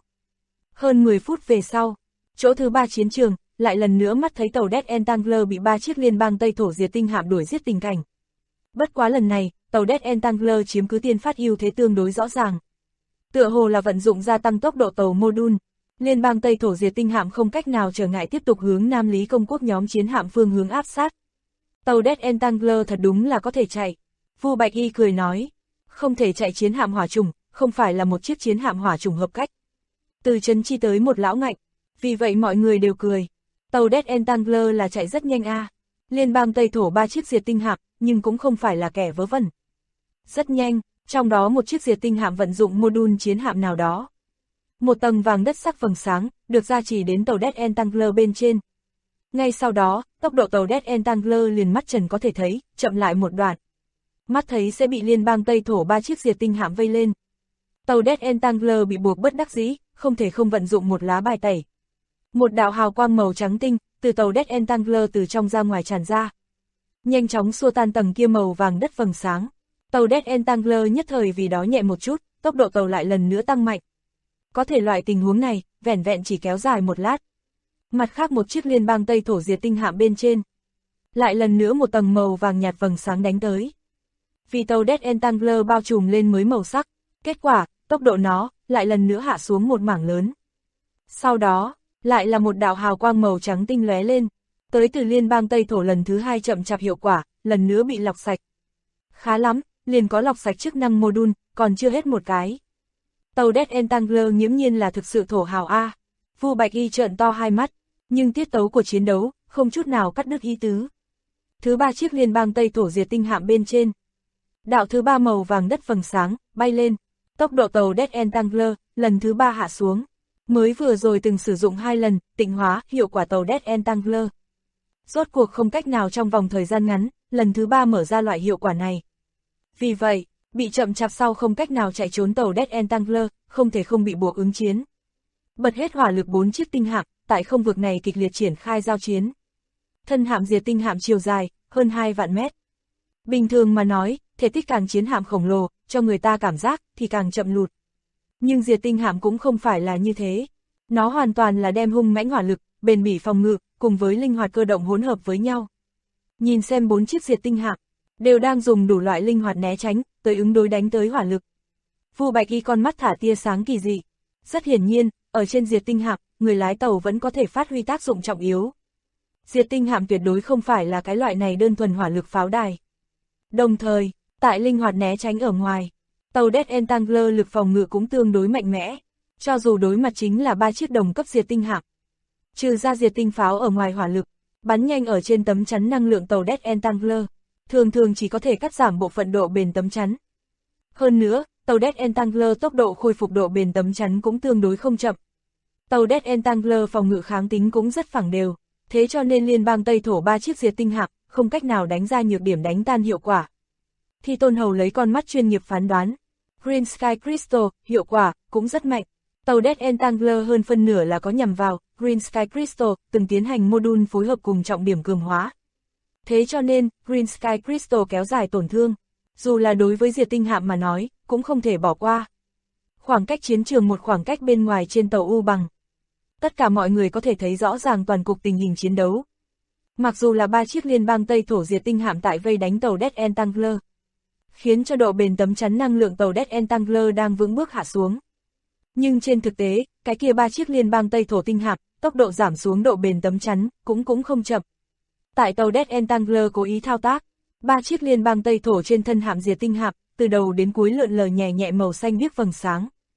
S2: Hơn 10 phút về sau, chỗ thứ 3 chiến trường, lại lần nữa mắt thấy tàu Death Entangler bị 3 chiếc liên bang Tây Thổ diệt tinh hạm đuổi giết tình cảnh. Bất quá lần này, tàu Death Entangler chiếm cứ tiên phát ưu thế tương đối rõ ràng. Tựa hồ là vận dụng gia tăng tốc độ tàu mô-đun, liên bang Tây Thổ diệt tinh hạm không cách nào trở ngại tiếp tục hướng Nam Lý Công Quốc nhóm chiến hạm phương hướng áp sát. Tàu Death Entangler thật đúng là có thể chạy. Vu Bạch Y cười nói, không thể chạy chiến hạm hỏa trùng, không phải là một chiếc chiến hạm hỏa trùng hợp cách. Từ Trấn Chi tới một lão ngạnh, vì vậy mọi người đều cười. Tàu Death Entangler là chạy rất nhanh a. Liên bang Tây Thổ 3 chiếc diệt tinh hạm, nhưng cũng không phải là kẻ vớ vẩn. Rất nhanh, trong đó một chiếc diệt tinh hạm vận dụng mô-đun chiến hạm nào đó. Một tầng vàng đất sắc vầng sáng, được gia trì đến tàu Death Entangler bên trên. Ngay sau đó, tốc độ tàu Death Entangler liền mắt trần có thể thấy, chậm lại một đoạn. Mắt thấy sẽ bị liên bang Tây Thổ 3 chiếc diệt tinh hạm vây lên. Tàu Death Entangler bị buộc bất đắc dĩ, không thể không vận dụng một lá bài tẩy. Một đạo hào quang màu trắng tinh, từ tàu Death Entangler từ trong ra ngoài tràn ra. Nhanh chóng xua tan tầng kia màu vàng đất vầng sáng. Tàu Death Entangler nhất thời vì đó nhẹ một chút, tốc độ tàu lại lần nữa tăng mạnh. Có thể loại tình huống này, vẻn vẹn chỉ kéo dài một lát. Mặt khác một chiếc liên bang Tây Thổ diệt tinh hạm bên trên. Lại lần nữa một tầng màu vàng nhạt vầng sáng đánh tới. Vì tàu Death Entangler bao trùm lên mới màu sắc, kết quả, tốc độ nó, lại lần nữa hạ xuống một mảng lớn. Sau đó, lại là một đạo hào quang màu trắng tinh lóe lên, tới từ liên bang Tây Thổ lần thứ 2 chậm chạp hiệu quả, lần nữa bị lọc sạch. Khá lắm, liền có lọc sạch chức năng mô-đun, còn chưa hết một cái. Tàu Death Entangler nghiễm nhiên là thực sự thổ hào A. Vu Bạch Y trợn to hai mắt, nhưng tiết tấu của chiến đấu, không chút nào cắt đứt ý tứ. Thứ 3 chiếc liên bang Tây Thổ diệt tinh hạm bên trên. Đạo thứ 3 màu vàng đất vầng sáng, bay lên. Tốc độ tàu Death Entangler, lần thứ 3 hạ xuống. Mới vừa rồi từng sử dụng 2 lần, tịnh hóa, hiệu quả tàu Death Entangler. Rốt cuộc không cách nào trong vòng thời gian ngắn, lần thứ 3 mở ra loại hiệu quả này. Vì vậy, bị chậm chạp sau không cách nào chạy trốn tàu Death Entangler, không thể không bị buộc ứng chiến. Bật hết hỏa lực 4 chiếc tinh hạm, tại không vực này kịch liệt triển khai giao chiến. Thân hạm diệt tinh hạm chiều dài, hơn 2 vạn mét. Bình thường mà nói, thể tích càng chiến hạm khổng lồ, cho người ta cảm giác, thì càng chậm lụt. Nhưng diệt tinh hạm cũng không phải là như thế. Nó hoàn toàn là đem hung mãnh hỏa lực, bền bỉ phòng ngự, cùng với linh hoạt cơ động hỗn hợp với nhau. Nhìn xem 4 chiếc diệt tinh hạm, đều đang dùng đủ loại linh hoạt né tránh, tới ứng đối đánh tới hỏa lực. Vu Bạch Y con mắt thả tia sáng kỳ dị. Rất hiển nhiên, ở trên diệt tinh hạm, người lái tàu vẫn có thể phát huy tác dụng trọng yếu. Diệt tinh hạm tuyệt đối không phải là cái loại này đơn thuần hỏa lực pháo đài. Đồng thời, tại linh hoạt né tránh ở ngoài, tàu Death Entangler lực phòng ngự cũng tương đối mạnh mẽ, cho dù đối mặt chính là 3 chiếc đồng cấp diệt tinh hạm. Trừ ra diệt tinh pháo ở ngoài hỏa lực, bắn nhanh ở trên tấm chắn năng lượng tàu Death Entangler, thường chỉ có thể cắt giảm bộ phận độ bền tấm chắn. Hơn nữa, tàu Death Entangler tốc độ khôi phục độ bền tấm chắn cũng tương đối không chậm. Tàu Death Entangler phòng ngự kháng tính cũng rất phẳng đều, thế cho nên liên bang Tây Thổ 3 chiếc diệt tinh hạm, không cách nào đánh ra nhược điểm đánh tan hiệu quả. Thi Tôn Hầu lấy con mắt chuyên nghiệp phán đoán, Green Sky Crystal, hiệu quả, cũng rất mạnh. Tàu Death Entangler hơn phân nửa là có nhằm vào, Green Sky Crystal, từng tiến hành mô-đun phối hợp cùng trọng điểm cường hóa. Thế cho nên, Green Sky Crystal kéo dài tổn thương, dù là đối với diệt tinh hạm mà nói, cũng không thể bỏ qua. Khoảng cách chiến trường một khoảng cách bên ngoài trên tàu U Bằng. Tất cả mọi người có thể thấy rõ ràng toàn cục tình hình chiến đấu. Mặc dù là 3 chiếc liên bang Tây Thổ diệt tinh hạm tại vây đánh tàu Death Entangler, khiến cho độ bền tấm chắn năng lượng tàu Death Entangler đang vững bước hạ xuống. Nhưng trên thực tế, cái kia 3 chiếc liên bang Tây Thổ tinh hạm, tốc độ giảm xuống độ bền tấm chắn, cũng không chậm. Tại tàu Death Entangler cố ý thao tác, 3 chiếc liên bang Tây Thổ trên thân hạm diệt tinh hạm, từ đầu đến cuối lượn lờ nhẹ nhẹ màu xanh biếc vầng sáng.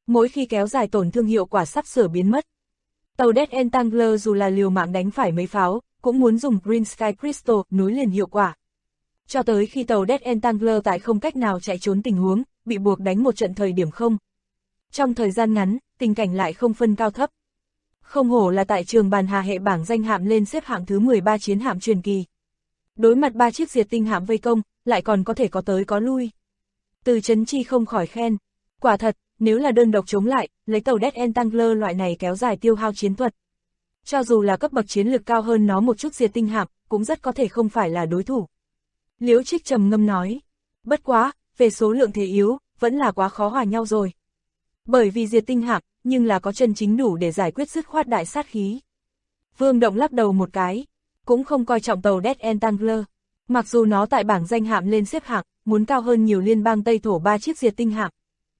S2: Mỗi khi kéo dài tổn thương hiệu quả sắp sửa biến mất. Tàu Death Entangler dù là liều mạng đánh phải mấy pháo, cũng muốn dùng Green Sky Crystal nối liền hiệu quả. Cho tới khi tàu Death Entangler tại không cách nào chạy trốn tình huống, bị buộc đánh một trận thời điểm không. Trong thời gian ngắn, tình cảnh lại không phân cao thấp. Không hổ là tại trường bàn hà hệ bảng danh hạm lên xếp hạng thứ 13 chiến hạm truyền kỳ. Đối mặt 3 chiếc diệt tinh hạm vây công, lại còn có thể có tới có lui. Từ Chấn Chi không khỏi khen. Quả thật, nếu là đơn độc chống lại, lấy tàu Death Entangler loại này kéo dài tiêu hao chiến thuật. Cho dù là cấp bậc chiến lực cao hơn nó một chút diệt tinh hạm, cũng rất có thể không phải là đối thủ. Liễu Trích trầm ngâm nói. Bất quá, về số lượng thế yếu, vẫn là quá khó hòa nhau rồi. Bởi vì diệt tinh hạm, nhưng là có chân chính đủ để giải quyết dứt khoát đại sát khí. Vương Động lắc đầu một cái, cũng không coi trọng tàu Death Entangler. Mặc dù nó tại bảng danh hạm lên xếp hạng, muốn cao hơn nhiều liên bang Tây Thổ 3 chiếc diệt tinh hạm.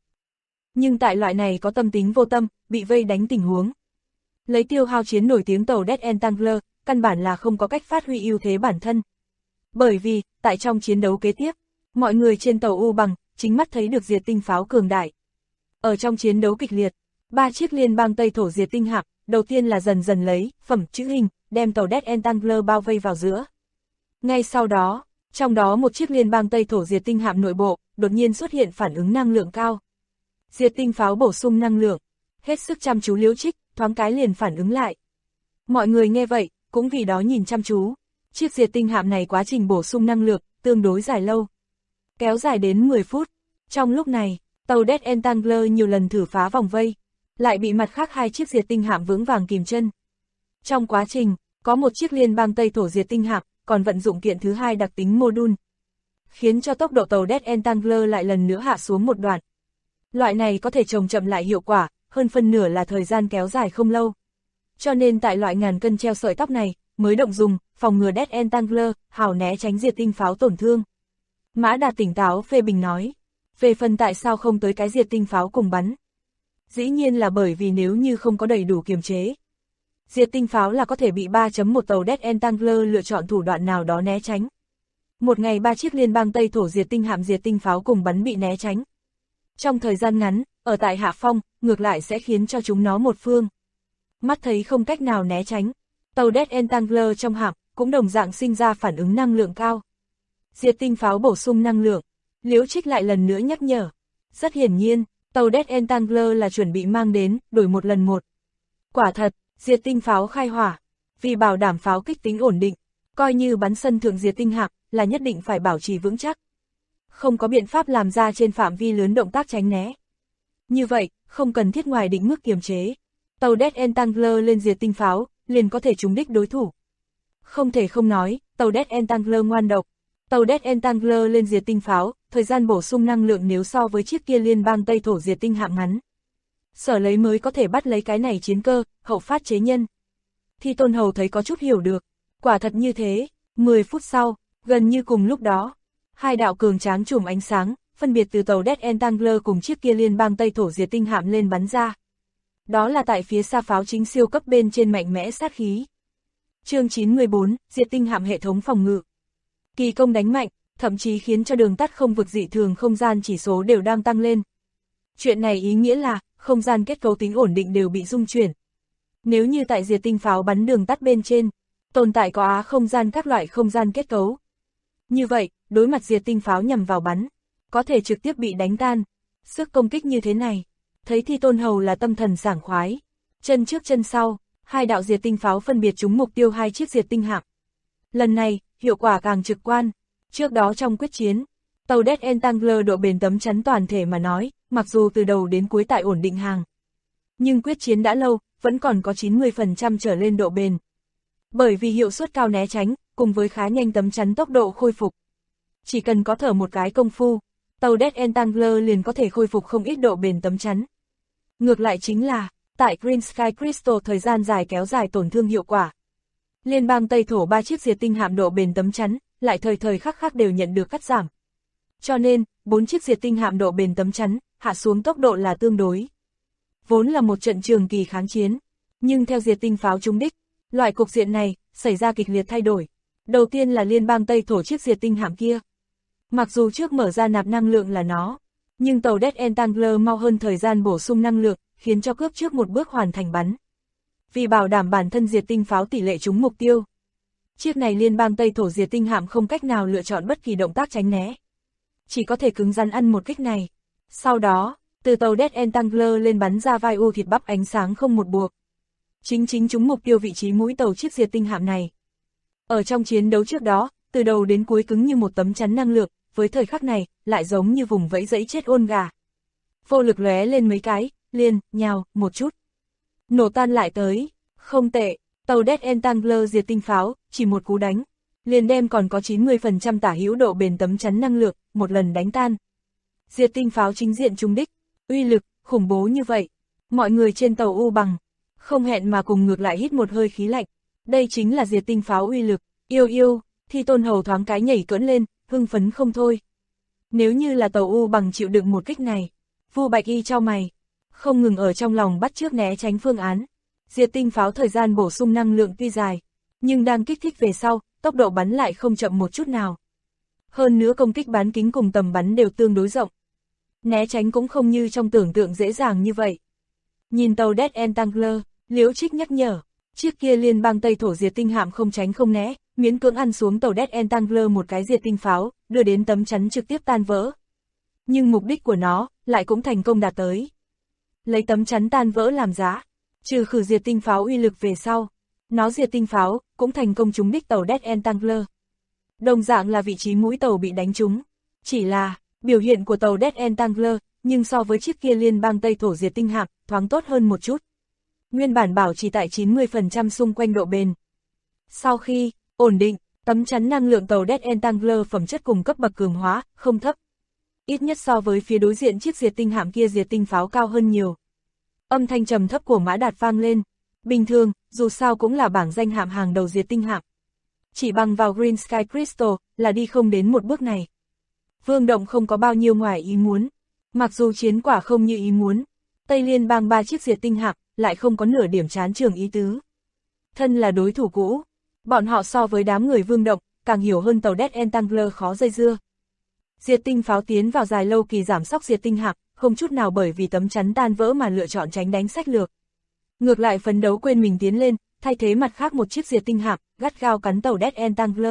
S2: Nhưng tại loại này có tâm tính vô tâm, bị vây đánh tình huống. Lấy tiêu hao chiến nổi tiếng tàu Death Entangler, căn bản là không có cách phát huy ưu thế bản thân. Bởi vì, tại trong chiến đấu kế tiếp, mọi người trên tàu U bằng, chính mắt thấy được diệt tinh pháo cường đại. Ở trong chiến đấu kịch liệt, 3 chiếc liên bang Tây Thổ diệt tinh hạm, đầu tiên là dần dần lấy phẩm chữ hình, đem tàu Death Entangler bao vây vào giữa. Ngay sau đó, trong đó một chiếc liên bang Tây Thổ diệt tinh hạm nội bộ, đột nhiên xuất hiện phản ứng năng lượng cao. Diệt tinh pháo bổ sung năng lượng, hết sức chăm chú Liễu Trích, thoáng cái liền phản ứng lại. Mọi người nghe vậy, cũng vì đó nhìn chăm chú. Chiếc diệt tinh hạm này quá trình bổ sung năng lượng, tương đối dài lâu. Kéo dài đến 10 phút. Trong lúc này, tàu Death Entangler nhiều lần thử phá vòng vây, lại bị mặt khác 2 chiếc diệt tinh hạm vững vàng kìm chân. Trong quá trình, có một chiếc liên bang Tây Thổ diệt tinh hạm, còn vận dụng kiện thứ 2 đặc tính module, khiến cho tốc độ tàu Death Entangler lại lần nữa hạ xuống một đoạn. Loại này có thể trồng chậm lại hiệu quả, hơn phân nửa là thời gian kéo dài không lâu. Cho nên tại loại ngàn cân treo sợi tóc này, mới động dùng, phòng ngừa Death Entangler, hào né tránh diệt tinh pháo tổn thương. Mã Đạt tỉnh táo phê bình nói, về phần tại sao không tới cái diệt tinh pháo cùng bắn. Dĩ nhiên là bởi vì nếu như không có đầy đủ kiềm chế, diệt tinh pháo là có thể bị 3.1 tàu Death Entangler lựa chọn thủ đoạn nào đó né tránh. Một ngày 3 chiếc liên bang Tây Thổ diệt tinh hạm diệt tinh pháo cùng bắn bị né tránh. Trong thời gian ngắn, ở tại hạ phong, ngược lại sẽ khiến cho chúng nó một phương. Mắt thấy không cách nào né tránh, tàu Death Entangler trong hạm cũng đồng dạng sinh ra phản ứng năng lượng cao. Diệt tinh pháo bổ sung năng lượng, Liễu Trích lại lần nữa nhắc nhở. Rất hiển nhiên, tàu Death Entangler là chuẩn bị mang đến, đổi một lần một. Quả thật, diệt tinh pháo khai hỏa, vì bảo đảm pháo kích tính ổn định, coi như bắn sân thượng diệt tinh hạm, là nhất định phải bảo trì vững chắc. Không có biện pháp làm ra trên phạm vi lớn động tác tránh né. Như vậy, không cần thiết ngoài định mức kiềm chế. Tàu Death Entangler lên diệt tinh pháo, liền có thể trúng đích đối thủ. Không thể không nói, tàu Death Entangler ngoan độc. Tàu Death Entangler lên diệt tinh pháo, thời gian bổ sung năng lượng nếu so với chiếc kia liên bang Tây Thổ diệt tinh hạm ngắn. Sở lấy mới có thể bắt lấy cái này chiến cơ, hậu phát chế nhân. Thi Tôn Hầu thấy có chút hiểu được. Quả thật như thế, 10 phút sau, gần như cùng lúc đó, 2 đạo cường tráng chùm ánh sáng, phân biệt từ tàu Death Entangler cùng chiếc kia liên bang Tây Thổ diệt tinh hạm lên bắn ra. Đó là tại phía xa pháo chính siêu cấp bên trên mạnh mẽ sát khí. Chương 914, diệt tinh hạm hệ thống phòng ngự. Kỳ công đánh mạnh, thậm chí khiến cho đường tắt không vực dị thường không gian chỉ số đều đang tăng lên. Chuyện này ý nghĩa là, không gian kết cấu tính ổn định đều bị rung chuyển. Nếu như tại diệt tinh pháo bắn đường tắt bên trên, tồn tại có á không gian các loại không gian kết cấu. Như vậy, đối mặt diệt tinh pháo nhằm vào bắn, có thể trực tiếp bị đánh tan. Sức công kích như thế này, thấy Thi Tôn Hầu là tâm thần sảng khoái. Chân trước chân sau, 2 đạo diệt tinh pháo phân biệt trúng mục tiêu 2 chiếc diệt tinh hạm. Lần này, hiệu quả càng trực quan. Trước đó trong quyết chiến, tàu Death Entangler độ bền tấm chắn toàn thể mà nói, mặc dù từ đầu đến cuối tại ổn định hàng. Nhưng quyết chiến đã lâu, vẫn còn có 90% trở lên độ bền. Bởi vì hiệu suất cao né tránh, cùng với khá nhanh tấm chắn tốc độ khôi phục. Chỉ cần có thở một cái công phu, tàu Death Entangler liền có thể khôi phục không ít độ bền tấm chắn. Ngược lại chính là, tại Green Sky Crystal thời gian dài kéo dài tổn thương hiệu quả. Liên bang Tây Thổ 3 chiếc diệt tinh hạm độ bền tấm chắn, lại thời thời khắc khắc đều nhận được cắt giảm. Cho nên, 4 chiếc diệt tinh hạm độ bền tấm chắn, hạ xuống tốc độ là tương đối. Vốn là một trận trường kỳ kháng chiến, nhưng theo diệt tinh pháo trúng đích, loại cục diện này, xảy ra kịch liệt thay đổi. Đầu tiên là liên bang Tây Thổ chiếc diệt tinh hạm kia. Mặc dù trước mở ra nạp năng lượng là nó, Nhưng tàu Death Entangler mau hơn thời gian bổ sung năng lượng, khiến cho cướp trước một bước hoàn thành bắn. Vì bảo đảm bản thân diệt tinh pháo tỷ lệ trúng mục tiêu, chiếc này liên bang Tây Thổ diệt tinh hạm không cách nào lựa chọn bất kỳ động tác tránh né. Chỉ có thể cứng rắn ăn một kích này. Sau đó, từ tàu Death Entangler lên bắn ra vai u thịt bắp ánh sáng không một buộc. Chính trúng mục tiêu vị trí mũi tàu chiếc diệt tinh hạm này. Ở trong chiến đấu trước đó, từ đầu đến cuối cứng như một tấm chắn năng lượng, với thời khắc này, lại giống như vùng vẫy dẫy chết ôn gà. Vô lực lóe lên mấy cái, liền, nhào, một chút. Nổ tan lại tới, không tệ, tàu Death Entangler diệt tinh pháo, chỉ một cú đánh, liền đem còn có 90% tả hữu độ bền tấm chắn năng lượng, một lần đánh tan. Diệt tinh pháo chính diện trúng đích, uy lực, khủng bố như vậy. Mọi người trên tàu U Bằng, không hẹn mà cùng ngược lại hít một hơi khí lạnh. Đây chính là diệt tinh pháo uy lực, yêu, Thi Tôn Hầu thoáng cái nhảy cỡn lên, hưng phấn không thôi. Nếu như là tàu U Bằng chịu đựng một kích này, Vu Bạch Y chau mày, không ngừng ở trong lòng bắt chước né tránh phương án. Diệt tinh pháo thời gian bổ sung năng lượng tuy dài, nhưng đang kích thích về sau, tốc độ bắn lại không chậm một chút nào. Hơn nữa công kích bán kính cùng tầm bắn đều tương đối rộng. Né tránh cũng không như trong tưởng tượng dễ dàng như vậy. Nhìn tàu Death Entangler, Liễu Trích nhắc nhở, chiếc kia liên bang Tây Thổ diệt tinh hạm không tránh không né, miễn cưỡng ăn xuống tàu Death Entangler một cái diệt tinh pháo, đưa đến tấm chắn trực tiếp tan vỡ. Nhưng mục đích của nó, lại cũng thành công đạt tới. Lấy tấm chắn tan vỡ làm giá, trừ khử diệt tinh pháo uy lực về sau, nó diệt tinh pháo, cũng thành công trúng đích tàu Death Entangler. Đồng dạng là vị trí mũi tàu bị đánh trúng, chỉ là, biểu hiện của tàu Death Entangler, nhưng so với chiếc kia liên bang Tây Thổ diệt tinh hạm, thoáng tốt hơn một chút. Nguyên bản bảo trì tại 90% xung quanh độ bền. Sau khi ổn định, tấm chắn năng lượng tàu Death Entangler phẩm chất cùng cấp bậc cường hóa, không thấp. Ít nhất so với phía đối diện chiếc diệt tinh hạm kia diệt tinh pháo cao hơn nhiều. Âm thanh trầm thấp của Mã Đạt vang lên. Bình thường, dù sao cũng là bảng danh hạm hàng đầu diệt tinh hạm. Chỉ bằng vào Green Sky Crystal là đi không đến một bước này. Vương Động không có bao nhiêu ngoài ý muốn. Mặc dù chiến quả không như ý muốn, Tây Liên bang 3 chiếc diệt tinh hạm lại không có nửa điểm chán trường ý tứ. Thân là đối thủ cũ, bọn họ so với đám người Vương Động, càng hiểu hơn tàu Death Entangler khó dây dưa. Diệt tinh pháo tiến vào dài lâu kỳ giảm sóc diệt tinh hạm, không chút nào bởi vì tấm chắn tan vỡ mà lựa chọn tránh đánh sách lược. Ngược lại phấn đấu quên mình tiến lên, thay thế mặt khác một chiếc diệt tinh hạm, gắt gao cắn tàu Death Entangler.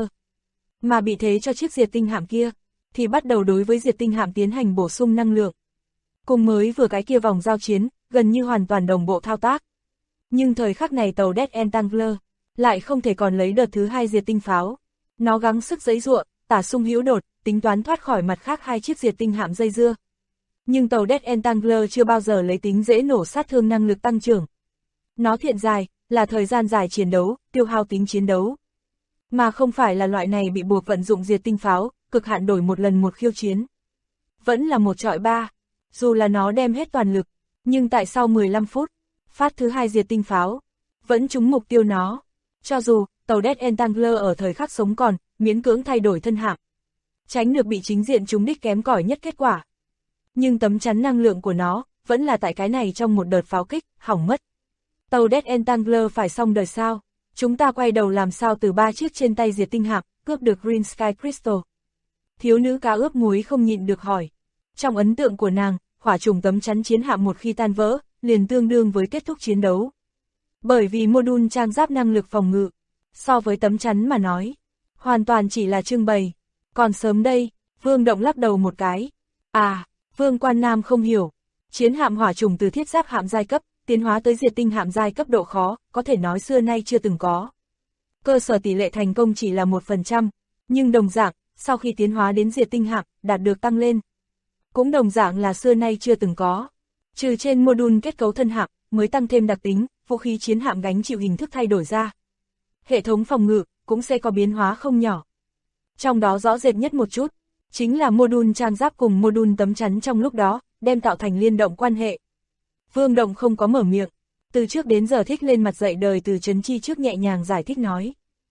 S2: Mà bị thế cho chiếc diệt tinh hạm kia, thì bắt đầu đối với diệt tinh hạm tiến hành bổ sung năng lượng. Cùng mới vừa cái kia vòng giao chiến, gần như hoàn toàn đồng bộ thao tác. Nhưng thời khắc này tàu Death Entangler lại không thể còn lấy đợt thứ 2 diệt tinh pháo. Nó gắng sức giãy giụa, tả xung hữu đột, tính toán thoát khỏi mặt khác 2 chiếc diệt tinh hạm dây dưa. Nhưng tàu Death Entangler chưa bao giờ lấy tính dễ nổ sát thương năng lực tăng trưởng. Nó thiện dài, là thời gian dài chiến đấu, tiêu hao tính chiến đấu. Mà không phải là loại này bị buộc vận dụng diệt tinh pháo, cực hạn đổi một lần một khiêu chiến. Vẫn là 1 chọi 3, dù là nó đem hết toàn lực, nhưng tại sau 15 phút, phát thứ 2 diệt tinh pháo, vẫn trúng mục tiêu nó. Cho dù, tàu Death Entangler ở thời khắc sống còn, miễn cưỡng thay đổi thân hạm, tránh được bị chính diện trúng đích kém cỏi nhất kết quả. Nhưng tấm chắn năng lượng của nó, vẫn là tại cái này trong một đợt pháo kích, hỏng mất. Tàu Death Entangler phải xong đời sao? Chúng ta quay đầu làm sao từ 3 chiếc trên tay diệt tinh hạm, cướp được Green Sky Crystal? Thiếu nữ cá ướp muối không nhịn được hỏi. Trong ấn tượng của nàng, hỏa trùng tấm chắn chiến hạm một khi tan vỡ, liền tương đương với kết thúc chiến đấu. Bởi vì module trang giáp năng lực phòng ngự, so với tấm chắn mà nói, hoàn toàn chỉ là trưng bày. Còn sớm đây, Vương Động lắc đầu một cái. À, Vương Quan Nam không hiểu. Chiến hạm hỏa trùng từ thiết giáp hạm giai cấp, tiến hóa tới diệt tinh hạm giai cấp độ khó, có thể nói xưa nay chưa từng có. Cơ sở tỷ lệ thành công chỉ là 1%, nhưng đồng dạng, sau khi tiến hóa đến diệt tinh hạm, đạt được tăng lên. Cũng đồng dạng là xưa nay chưa từng có. Trừ trên module kết cấu thân hạm, mới tăng thêm đặc tính, vũ khí chiến hạm gánh chịu hình thức thay đổi ra. Hệ thống phòng ngự, cũng sẽ có biến hóa không nhỏ. Trong đó rõ rệt nhất một chút, chính là module trang giáp cùng module tấm chắn trong lúc đó, đem tạo thành liên động quan hệ. Vương Động không có mở miệng, từ trước đến giờ thích lên mặt dạy đời Từ Chấn Chi trước nhẹ nhàng giải thích nói.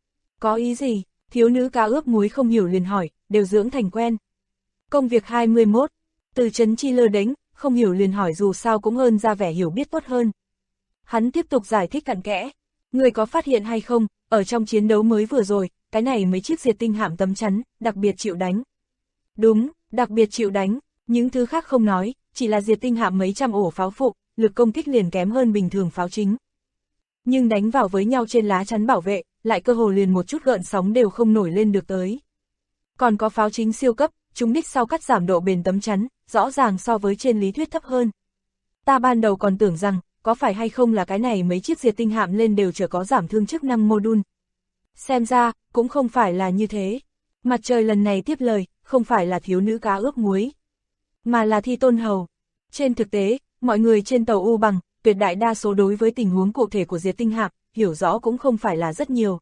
S2: Có ý gì? Thiếu nữ cá ướp muối không hiểu liền hỏi, đều dưỡng thành quen. Công việc 21, Từ Chấn Chi lơ đánh, không hiểu liền hỏi dù sao cũng hơn ra vẻ hiểu biết tốt hơn. Hắn tiếp tục giải thích cặn kẽ, người có phát hiện hay không, ở trong chiến đấu mới vừa rồi, cái này mấy chiếc diệt tinh hạm tấm chắn, đặc biệt chịu đánh. Đúng, đặc biệt chịu đánh, Những thứ khác không nói, chỉ là diệt tinh hạm mấy trăm ổ pháo phụ, lực công kích liền kém hơn bình thường pháo chính. Nhưng đánh vào với nhau trên lá chắn bảo vệ, lại cơ hồ liền một chút gợn sóng đều không nổi lên được tới. Còn có pháo chính siêu cấp, chúng đích sau cắt giảm độ bền tấm chắn, rõ ràng so với trên lý thuyết thấp hơn. Ta ban đầu còn tưởng rằng, có phải hay không là cái này mấy chiếc diệt tinh hạm lên đều chỉ có giảm thương chức năng module. Xem ra, cũng không phải là như thế. Mặt trời lần này tiếp lời, không phải là thiếu nữ cá ướp muối, mà là Thi Tôn Hầu. Trên thực tế, mọi người trên tàu U Bằng, tuyệt đại đa số đối với tình huống cụ thể của diệt tinh hạm, hiểu rõ cũng không phải là rất nhiều.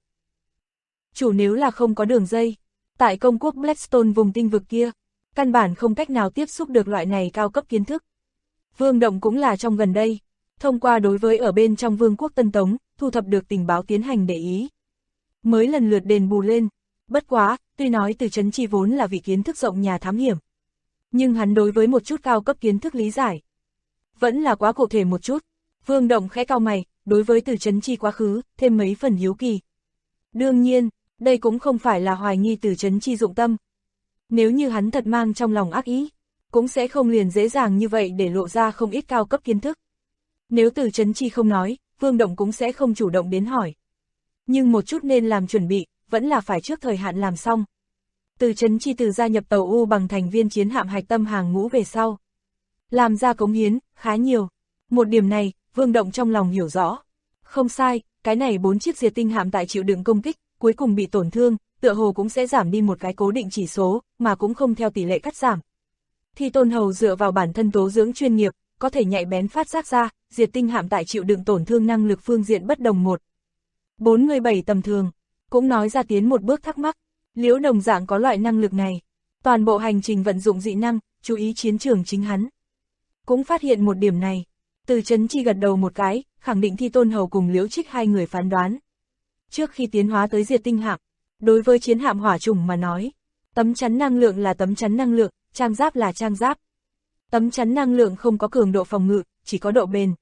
S2: Chủ nếu là không có đường dây, tại công quốc Blackstone vùng tinh vực kia, căn bản không cách nào tiếp xúc được loại này cao cấp kiến thức. Vương Động cũng là trong gần đây, thông qua đối với ở bên trong Vương quốc Tân Tống, thu thập được tình báo tiến hành để ý. Mới lần lượt đền bù lên, bất quá, tuy nói Từ Chấn Chi vốn là vị kiến thức rộng nhà thám hiểm, nhưng hắn đối với một chút cao cấp kiến thức lý giải vẫn là quá cụ thể một chút. Vương Động khẽ cau mày, đối với Từ Chấn Chi quá khứ, thêm mấy phần hiếu kỳ. Đương nhiên, đây cũng không phải là hoài nghi Từ Chấn Chi dụng tâm. Nếu như hắn thật mang trong lòng ác ý, cũng sẽ không liền dễ dàng như vậy để lộ ra không ít cao cấp kiến thức. Nếu Từ Chấn Chi không nói, Vương Động cũng sẽ không chủ động đến hỏi. Nhưng một chút nên làm chuẩn bị, vẫn là phải trước thời hạn làm xong. Từ Chấn Chi từ gia nhập tàu U Bằng thành viên chiến hạm hạch tâm hàng ngũ về sau, làm ra cống hiến, khá nhiều. Một điểm này, Vương Động trong lòng hiểu rõ. Không sai, cái này 4 chiếc diệt tinh hạm tại chịu đựng công kích, cuối cùng bị tổn thương, tựa hồ cũng sẽ giảm đi một cái cố định chỉ số, mà cũng không theo tỷ lệ cắt giảm. Thi Tôn Hầu dựa vào bản thân tố dưỡng chuyên nghiệp, có thể nhạy bén phát giác ra, diệt tinh hạm tại chịu đựng tổn thương năng lực phương diện bất đồng 1.47 tầm thường, cũng nói ra tiến một bước thắc mắc. Liễu đồng dạng có loại năng lực này, toàn bộ hành trình vận dụng dị năng, chú ý chiến trường chính hắn. Cũng phát hiện một điểm này, Từ Chấn Chi gật đầu một cái, khẳng định Thi Tôn Hầu cùng Liễu Trích hai người phán đoán. Trước khi tiến hóa tới diệt tinh hạm, đối với chiến hạm hỏa trùng mà nói, tấm chắn năng lượng là tấm chắn năng lượng, trang giáp là trang giáp. Tấm chắn năng lượng không có cường độ phòng ngự, chỉ có độ bền.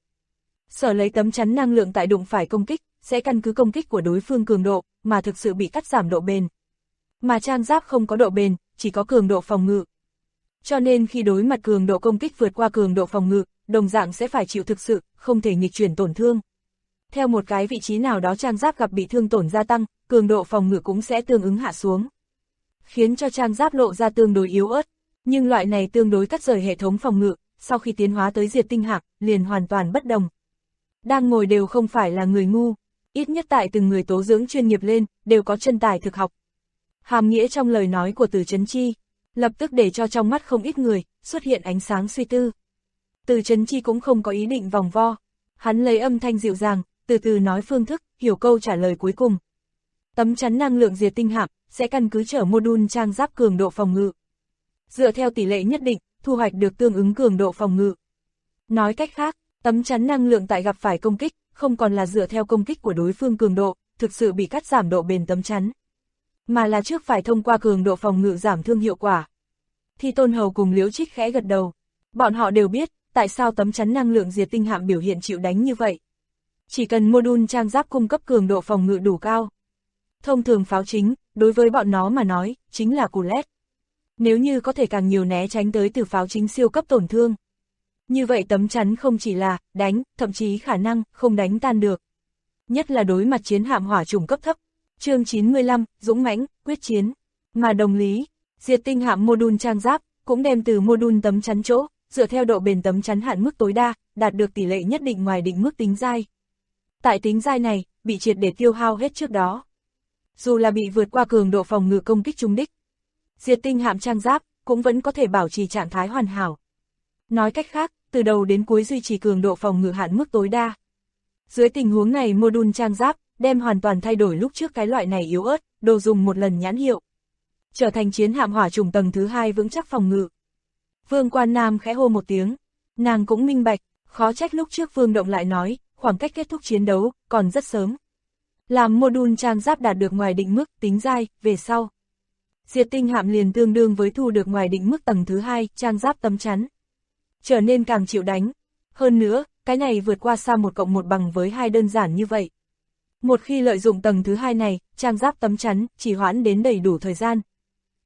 S2: Sở lấy tấm chắn năng lượng tại đụng phải công kích, sẽ căn cứ công kích của đối phương cường độ, mà thực sự bị cắt giảm độ bền. Mà trang giáp không có độ bền, chỉ có cường độ phòng ngự. Cho nên khi đối mặt cường độ công kích vượt qua cường độ phòng ngự, đồng dạng sẽ phải chịu thực sự, không thể nghịch chuyển tổn thương. Theo một cái vị trí nào đó trang giáp gặp bị thương tổn gia tăng, cường độ phòng ngự cũng sẽ tương ứng hạ xuống, khiến cho trang giáp lộ ra tương đối yếu ớt. Nhưng loại này tương đối cắt rời hệ thống phòng ngự, sau khi tiến hóa tới diệt tinh hạm, liền hoàn toàn bất đồng. Đang ngồi đều không phải là người ngu, ít nhất tại từng người tố dưỡng chuyên nghiệp lên, đều có chân tài thực học. Hàm nghĩa trong lời nói của Từ Chấn Chi, lập tức để cho trong mắt không ít người, xuất hiện ánh sáng suy tư. Từ Chấn Chi cũng không có ý định vòng vo, hắn lấy âm thanh dịu dàng, từ từ nói phương thức, hiểu câu trả lời cuối cùng. Tấm chắn năng lượng diệt tinh hạm, sẽ căn cứ chở module trang giáp cường độ phòng ngự. Dựa theo tỷ lệ nhất định, thu hoạch được tương ứng cường độ phòng ngự. Nói cách khác, tấm chắn năng lượng tại gặp phải công kích, không còn là dựa theo công kích của đối phương cường độ, thực sự bị cắt giảm độ bền tấm chắn, mà là trước phải thông qua cường độ phòng ngự giảm thương hiệu quả. Thi Tôn Hầu cùng Liễu Trích khẽ gật đầu. Bọn họ đều biết, tại sao tấm chắn năng lượng diệt tinh hạm biểu hiện chịu đánh như vậy. Chỉ cần module trang giáp cung cấp cường độ phòng ngự đủ cao. Thông thường pháo chính, đối với bọn nó mà nói, chính là cù lét. Nếu như có thể càng nhiều né tránh tới từ pháo chính siêu cấp tổn thương, như vậy tấm chắn không chỉ là đánh, thậm chí khả năng không đánh tan được. Nhất là đối mặt chiến hạm hỏa chủng cấp thấp. Chương 95, dũng mãnh, quyết chiến. Mà đồng lý, diệt tinh hạm module trang giáp, cũng đem từ module tấm chắn chỗ, dựa theo độ bền tấm chắn hạn mức tối đa, đạt được tỷ lệ nhất định ngoài định mức tính dai. Tại tính dai này, bị triệt để tiêu hao hết trước đó. Dù là bị vượt qua cường độ phòng ngự công kích trúng đích, diệt tinh hạm trang giáp, cũng vẫn có thể bảo trì trạng thái hoàn hảo. Nói cách khác, từ đầu đến cuối duy trì cường độ phòng ngự hạn mức tối đa. Dưới tình huống này module trang giáp, đem hoàn toàn thay đổi lúc trước cái loại này yếu ớt, đồ dùng một lần nhãn hiệu. Trở thành chiến hạm hỏa trùng tầng thứ 2 vững chắc phòng ngự. Vương Quan Nam khẽ hô một tiếng, nàng cũng minh bạch, khó trách lúc trước Vương Động lại nói, khoảng cách kết thúc chiến đấu, còn rất sớm. Làm module trang giáp đạt được ngoài định mức, tính dai, về sau. Diệt tinh hạm liền tương đương với thu được ngoài định mức tầng thứ 2, trang giáp tấm chắn. Trở nên càng chịu đánh. Hơn nữa, cái này vượt qua xa 1+1 bằng với 2 đơn giản như vậy. Một khi lợi dụng tầng thứ 2 này, trang giáp tấm chắn, chỉ hoãn đến đầy đủ thời gian.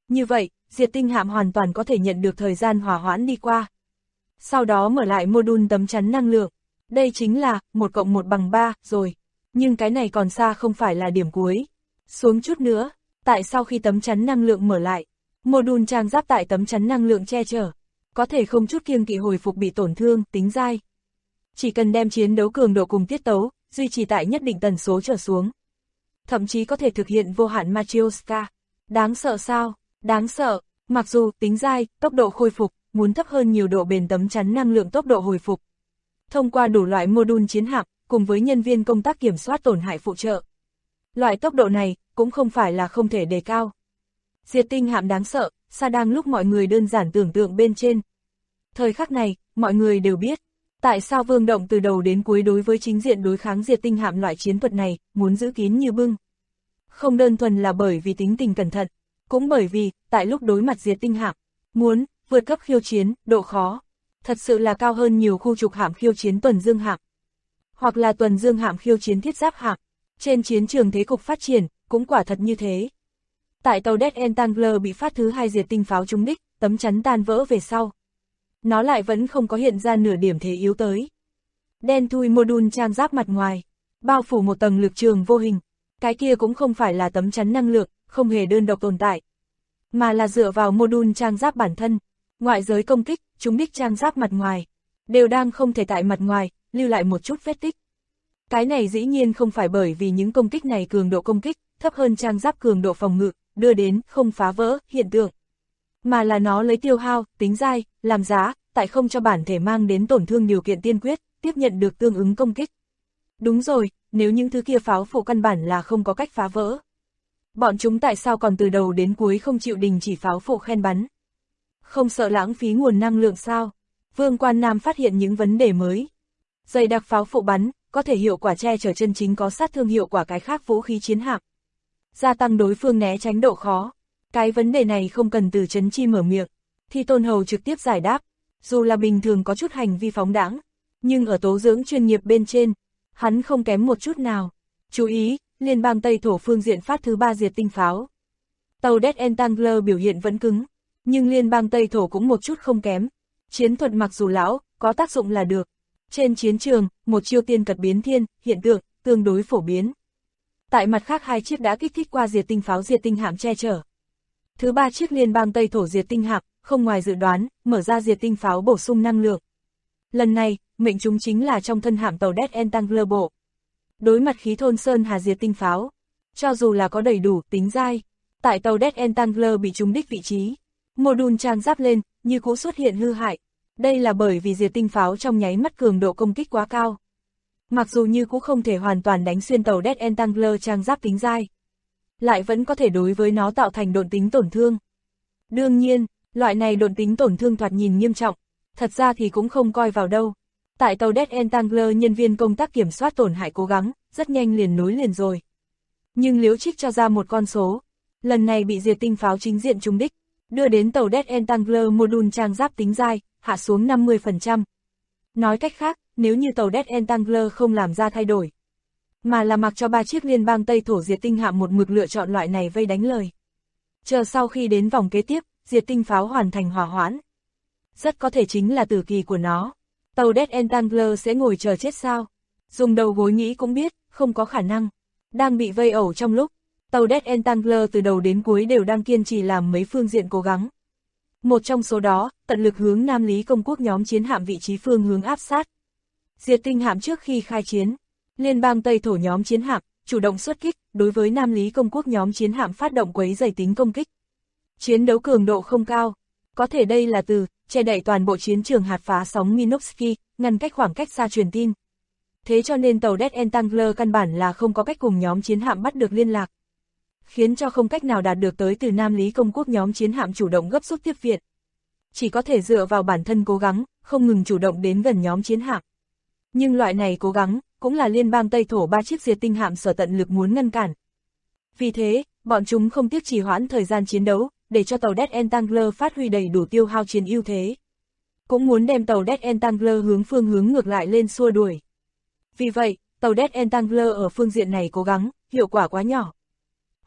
S2: Như vậy, diệt tinh hạm hoàn toàn có thể nhận được thời gian hòa hoãn đi qua. Sau đó mở lại module tấm chắn năng lượng. Đây chính là 1 + 1 = 3 rồi. Nhưng cái này còn xa không phải là điểm cuối. Xuống chút nữa, tại sau khi tấm chắn năng lượng mở lại, module trang giáp tại tấm chắn năng lượng che chở, có thể không chút kiêng kỵ hồi phục bị tổn thương, tính dai. Chỉ cần đem chiến đấu cường độ cùng tiết tấu, duy trì tại nhất định tần số trở xuống. Thậm chí có thể thực hiện vô hạn Matryoshka. Đáng sợ sao? Đáng sợ, mặc dù tính dai, tốc độ khôi phục, muốn thấp hơn nhiều độ bền tấm chắn năng lượng tốc độ hồi phục. Thông qua đủ loại module chiến hạm, cùng với nhân viên công tác kiểm soát tổn hại phụ trợ. Loại tốc độ này, cũng không phải là không thể đề cao. Diệt tinh hạm đáng sợ, xa đang lúc mọi người đơn giản tưởng tượng bên trên. Thời khắc này, mọi người đều biết, tại sao Vương Động từ đầu đến cuối đối với chính diện đối kháng diệt tinh hạm loại chiến thuật này, muốn giữ kín như bưng. Không đơn thuần là bởi vì tính tình cẩn thận, cũng bởi vì, tại lúc đối mặt diệt tinh hạm, muốn vượt cấp khiêu chiến, độ khó, thật sự là cao hơn nhiều khu trục hạm khiêu chiến tuần dương hạm, hoặc là tuần dương hạm khiêu chiến thiết giáp hạm. Trên chiến trường thế cục phát triển, cũng quả thật như thế. Tại tàu Death Entangler bị phát thứ 2 diệt tinh pháo trúng đích, tấm chắn tan vỡ về sau. Nó lại vẫn không có hiện ra nửa điểm thế yếu tới. Đen thui module trang giáp mặt ngoài, bao phủ một tầng lực trường vô hình. Cái kia cũng không phải là tấm chắn năng lượng, không hề đơn độc tồn tại, mà là dựa vào module trang giáp bản thân. Ngoại giới công kích, trúng đích trang giáp mặt ngoài, đều đang không thể tại mặt ngoài, lưu lại một chút vết tích. Cái này dĩ nhiên không phải bởi vì những công kích này cường độ công kích, thấp hơn trang giáp cường độ phòng ngự, đưa đến không phá vỡ hiện tượng. Mà là nó lấy tiêu hao, tính dai, làm giá, tại không cho bản thể mang đến tổn thương điều kiện tiên quyết, tiếp nhận được tương ứng công kích. Đúng rồi, nếu những thứ kia pháo phụ căn bản là không có cách phá vỡ. Bọn chúng tại sao còn từ đầu đến cuối không chịu đình chỉ pháo phụ khen bắn? Không sợ lãng phí nguồn năng lượng sao? Vương Quan Nam phát hiện những vấn đề mới. Dày đặc pháo phụ bắn, có thể hiệu quả che chở chân chính có sát thương hiệu quả cái khác vũ khí chiến hạm. Gia tăng đối phương né tránh độ khó. Cái vấn đề này không cần từ Trấn Chi mở miệng, thì Tôn Hầu trực tiếp giải đáp. Dù là bình thường có chút hành vi phóng đãng, nhưng ở tố dưỡng chuyên nghiệp bên trên, hắn không kém một chút nào. Chú ý, liên bang Tây Thổ phương diện phát thứ 3 diệt tinh pháo. Tàu Death Entangler biểu hiện vẫn cứng, nhưng liên bang Tây Thổ cũng một chút không kém. Chiến thuật mặc dù lão, có tác dụng là được. Trên chiến trường, một chiêu tiên cật biến thiên, hiện tượng, tương đối phổ biến. Tại mặt khác 2 chiếc đã kích thích qua diệt tinh pháo diệt tinh hạm che chở. Thứ 3 chiếc liên bang Tây Thổ diệt tinh hạm, không ngoài dự đoán, mở ra diệt tinh pháo bổ sung năng lượng. Lần này, mệnh chúng chính là trong thân hạm tàu Death Entangler bộ. Đối mặt khí thôn sơn hà diệt tinh pháo, cho dù là có đầy đủ tính dai, tại tàu Death Entangler bị trúng đích vị trí, module trang giáp lên, như cũ xuất hiện hư hại. Đây là bởi vì diệt tinh pháo trong nháy mắt cường độ công kích quá cao. Mặc dù như cũ không thể hoàn toàn đánh xuyên tàu Death Entangler trang giáp tính dai, lại vẫn có thể đối với nó tạo thành độn tính tổn thương. Đương nhiên, loại này độn tính tổn thương thoạt nhìn nghiêm trọng, thật ra thì cũng không coi vào đâu. Tại tàu Death Entangler nhân viên công tác kiểm soát tổn hại cố gắng, rất nhanh liền nối liền rồi. Nhưng Liễu Trích cho ra một con số, lần này bị diệt tinh pháo chính diện trúng đích, đưa đến tàu Death Entangler module trang giáp tính dai, hạ xuống 50%. Nói cách khác, nếu như tàu Death Entangler không làm ra thay đổi, mà là mặc cho 3 chiếc liên bang Tây Thổ diệt tinh hạm một mực lựa chọn loại này vây đánh lời. Chờ sau khi đến vòng kế tiếp, diệt tinh pháo hoàn thành hòa hoãn, rất có thể chính là tử kỳ của nó. Tàu Death Entangler sẽ ngồi chờ chết sao? Dùng đầu gối nghĩ cũng biết, không có khả năng. Đang bị vây ẩu trong lúc, tàu Death Entangler từ đầu đến cuối đều đang kiên trì làm mấy phương diện cố gắng. Một trong số đó, tận lực hướng Nam Lý Công Quốc nhóm chiến hạm vị trí phương hướng áp sát. Diệt tinh hạm trước khi khai chiến, liên bang Tây Thổ nhóm chiến hạm chủ động xuất kích, đối với Nam Lý Công Quốc nhóm chiến hạm phát động quấy rầy tính công kích. Chiến đấu cường độ không cao, có thể đây là từ che đậy toàn bộ chiến trường hạt phá sóng Minovsky, ngăn cách khoảng cách xa truyền tin. Thế cho nên tàu Death Entangler căn bản là không có cách cùng nhóm chiến hạm bắt được liên lạc, khiến cho không cách nào đạt được tới từ Nam Lý Công Quốc nhóm chiến hạm chủ động gấp rút tiếp viện. Chỉ có thể dựa vào bản thân cố gắng, không ngừng chủ động đến gần nhóm chiến hạm. Nhưng loại này cố gắng, cũng là liên bang Tây Thổ 3 chiếc diệt tinh hạm sở tận lực muốn ngăn cản. Vì thế, bọn chúng không tiếc trì hoãn thời gian chiến đấu, để cho tàu Death Entangler phát huy đầy đủ tiêu hao chiến ưu thế. Cũng muốn đem tàu Death Entangler hướng phương hướng ngược lại lên xua đuổi. Vì vậy, tàu Death Entangler ở phương diện này cố gắng, hiệu quả quá nhỏ. 2.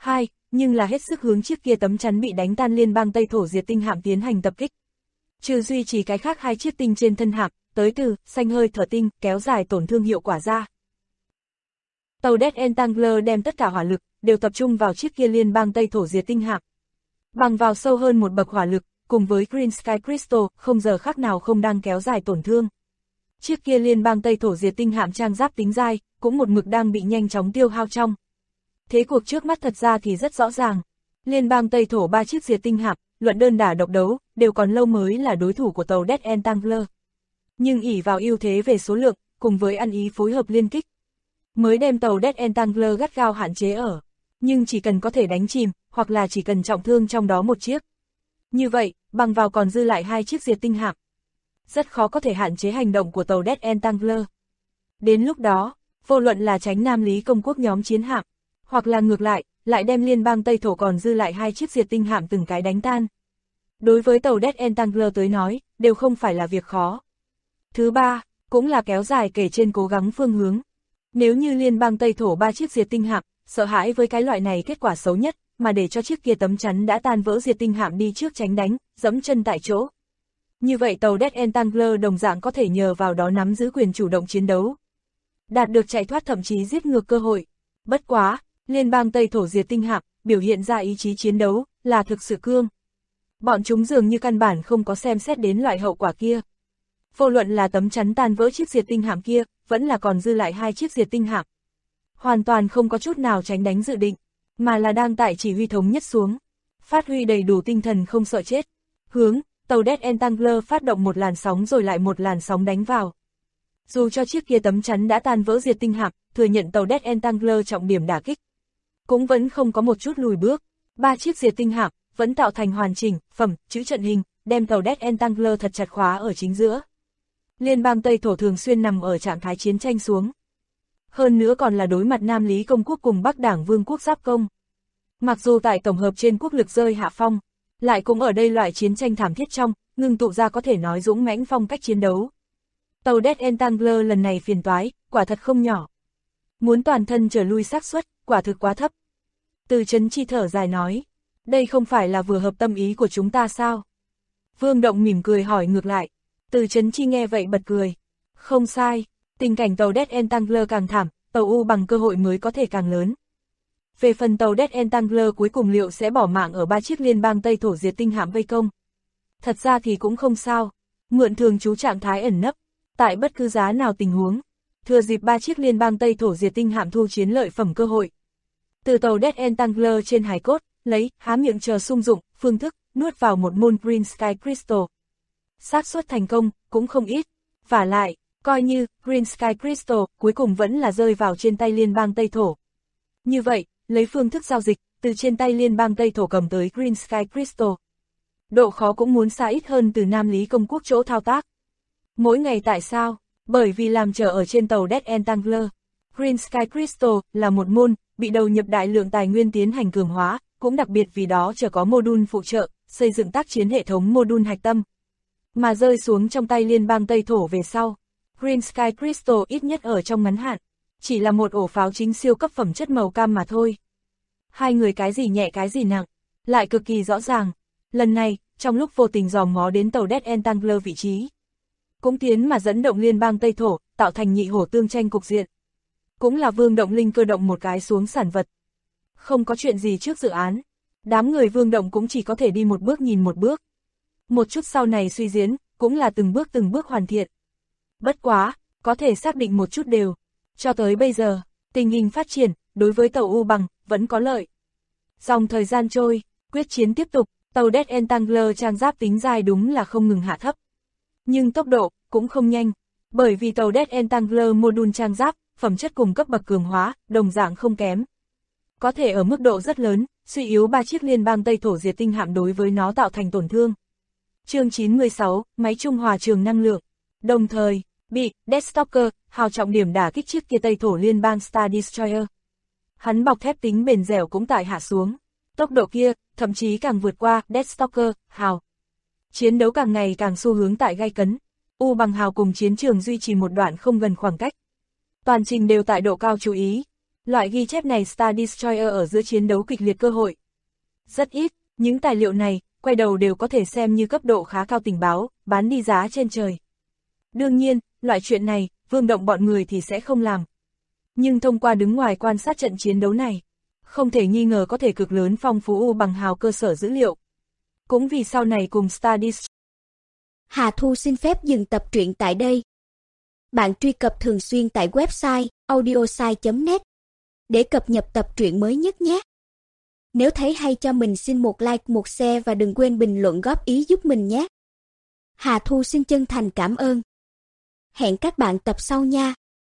S2: nhưng là hết sức hướng chiếc kia tấm chắn bị đánh tan liên bang Tây Thổ diệt tinh hạm tiến hành tập kích. Trừ duy trì cái khác hai chiếc tinh trên thân hạm, tới từ xanh hơi thở tinh kéo dài tổn thương hiệu quả ra. Tàu Death Entangler đem tất cả hỏa lực đều tập trung vào chiếc kia liên bang Tây Thổ diệt tinh hạm. Bằng vào sâu hơn một bậc hỏa lực, cùng với Green Sky Crystal, không giờ khác nào không đang kéo dài tổn thương. Chiếc kia liên bang Tây Thổ diệt tinh hạm trang giáp tính dai, cũng một mực đang bị nhanh chóng tiêu hao trong. Thế cuộc trước mắt thật ra thì rất rõ ràng. Liên bang Tây Thổ 3 chiếc diệt tinh hạm, luận đơn đả độc đấu, đều còn lâu mới là đối thủ của tàu Death Entangler. Nhưng ỷ vào ưu thế về số lượng, cùng với ăn ý phối hợp liên kích, mới đem tàu Death Entangler gắt gao hạn chế ở. Nhưng chỉ cần có thể đánh chìm, hoặc là chỉ cần trọng thương trong đó một chiếc. Như vậy, bằng vào còn dư lại 2 chiếc diệt tinh hạm, rất khó có thể hạn chế hành động của tàu Death Entangler. Đến lúc đó, vô luận là tránh Nam Lý công quốc nhóm chiến hạm, hoặc là ngược lại đem liên bang Tây Thổ còn dư lại 2 chiếc diệt tinh hạm từng cái đánh tan. Đối với tàu Death Entangler tới nói, đều không phải là việc khó. Thứ ba, cũng là kéo dài kể trên cố gắng phương hướng. Nếu như liên bang Tây Thổ 3 chiếc diệt tinh hạm, sợ hãi với cái loại này kết quả xấu nhất, mà để cho chiếc kia tấm chắn đã tan vỡ diệt tinh hạm đi trước tránh đánh, dẫm chân tại chỗ. Như vậy tàu Death Entangler đồng dạng có thể nhờ vào đó nắm giữ quyền chủ động chiến đấu, đạt được chạy thoát thậm chí giết ngược cơ hội. Bất quá, liên bang Tây Thổ diệt tinh hạm, biểu hiện ra ý chí chiến đấu, là thực sự cương. Bọn chúng dường như căn bản không có xem xét đến loại hậu quả kia. Vô luận là tấm chắn tan vỡ chiếc diệt tinh hạm kia, vẫn là còn dư lại 2 chiếc diệt tinh hạm. Hoàn toàn không có chút nào tránh đánh dự định, mà là đang tại chỉ huy thống nhất xuống. Phát huy đầy đủ tinh thần không sợ chết. Hướng, tàu Death Entangler phát động một làn sóng rồi lại một làn sóng đánh vào. Dù cho chiếc kia tấm chắn đã tan vỡ diệt tinh hạm, thừa nhận tàu Death Entangler trọng điểm đả kích, cũng vẫn không có một chút lùi bước. 3 chiếc diệt tinh hạm vẫn tạo thành hoàn chỉnh, phẩm, chữ trận hình, đem tàu Death Entangler thật chặt khóa ở chính giữa. Liên bang Tây Thổ thường xuyên nằm ở trạng thái chiến tranh xuống. Hơn nữa còn là đối mặt Nam Lý công quốc cùng Bắc Đảng Vương quốc giáp công. Mặc dù tại tổng hợp trên quốc lực rơi hạ phong, lại cũng ở đây loại chiến tranh thảm thiết trong, ngưng tụ ra có thể nói dũng mãnh phong cách chiến đấu. Tàu Death Entangler lần này phiền toái, quả thật không nhỏ. Muốn toàn thân trở lui xác suất, quả thực quá thấp. Từ Chấn Chi thở dài nói, đây không phải là vừa hợp tâm ý của chúng ta sao? Vương Động mỉm cười hỏi ngược lại. Từ Chấn Chi nghe vậy bật cười. Không sai, tình cảnh tàu Death Entangler càng thảm, tàu U bằng cơ hội mới có thể càng lớn. Về phần tàu Death Entangler cuối cùng liệu sẽ bỏ mạng ở 3 chiếc liên bang Tây Thổ diệt tinh hạm vây công? Thật ra thì cũng không sao, mượn thường trú trạng thái ẩn nấp, tại bất cứ giá nào tình huống, thừa dịp 3 chiếc liên bang Tây Thổ diệt tinh hạm thu chiến lợi phẩm cơ hội. Từ tàu Death Entangler trên hài cốt, lấy, há miệng chờ sung dụng, phương thức, nuốt vào một môn Green Sky Crystal. Xác suất thành công, cũng không ít. Vả lại, coi như, Green Sky Crystal, cuối cùng vẫn là rơi vào trên tay liên bang Tây Thổ. Như vậy, lấy phương thức giao dịch, từ trên tay liên bang Tây Thổ cầm tới Green Sky Crystal. Độ khó cũng muốn xa ít hơn từ Nam Lý công quốc chỗ thao tác. Mỗi ngày tại sao? Bởi vì làm chờ ở trên tàu Death Entangler. Green Sky Crystal là một môn, bị đầu nhập đại lượng tài nguyên tiến hành cường hóa, cũng đặc biệt vì đó chờ có module phụ trợ, xây dựng tác chiến hệ thống module hạch tâm. Mà rơi xuống trong tay liên bang Tây Thổ về sau, Green Sky Crystal ít nhất ở trong ngắn hạn, chỉ là một ổ pháo chính siêu cấp phẩm chất màu cam mà thôi. Hai người cái gì nhẹ cái gì nặng, lại cực kỳ rõ ràng. Lần này, trong lúc vô tình dòm ngó đến tàu Death Entangler vị trí, cũng tiến mà dẫn động liên bang Tây Thổ, tạo thành nhị hổ tương tranh cục diện. Cũng là Vương Động Linh cơ động một cái xuống sản vật. Không có chuyện gì trước dự án, đám người Vương Động cũng chỉ có thể đi một bước nhìn một bước. Một chút sau này suy diễn, cũng là từng bước hoàn thiện. Bất quá, có thể xác định một chút đều. Cho tới bây giờ, tình hình phát triển, đối với tàu U bằng, vẫn có lợi. Dòng thời gian trôi, quyết chiến tiếp tục, tàu Death Entangler trang giáp tính dài đúng là không ngừng hạ thấp. Nhưng tốc độ, cũng không nhanh. Bởi vì tàu Death Entangler module trang giáp, phẩm chất cùng cấp bậc cường hóa, đồng dạng không kém. Có thể ở mức độ rất lớn, suy yếu 3 chiếc liên bang Tây Thổ diệt tinh hạm đối với nó tạo thành tổn thương. Chương 96, máy trung hòa trường năng lượng. Đồng thời, bị Deathstalker hào trọng điểm đả kích chiếc kia Tây Thổ liên bang Star Destroyer. Hắn bọc thép tính bền dẻo cũng tại hạ xuống. Tốc độ kia, thậm chí càng vượt qua Deathstalker hào. Chiến đấu càng ngày càng xu hướng tại gay cấn. U bằng hào cùng chiến trường duy trì một đoạn không gần khoảng cách. Toàn trình đều tại độ cao chú ý. Loại ghi chép này Star Destroyer ở giữa chiến đấu kịch liệt cơ hội rất ít, những tài liệu này, quay đầu đều có thể xem như cấp độ khá cao tình báo, bán đi giá trên trời. Đương nhiên, loại chuyện này, Vương Động bọn người thì sẽ không làm. Nhưng thông qua đứng ngoài quan sát trận chiến đấu này, không thể nghi ngờ có thể cực lớn phong phú U Bằng Hào cơ sở dữ liệu. Cũng vì sau này cùng Star Destroyer.
S3: Hà Thu xin phép dừng tập truyện tại đây. Bạn truy cập thường xuyên tại website audiosai.net để cập nhật tập truyện mới nhất nhé. Nếu thấy hay cho mình xin một like, một share và đừng quên bình luận góp ý giúp mình nhé. Hà Thu xin chân thành cảm ơn. Hẹn các bạn tập sau nha.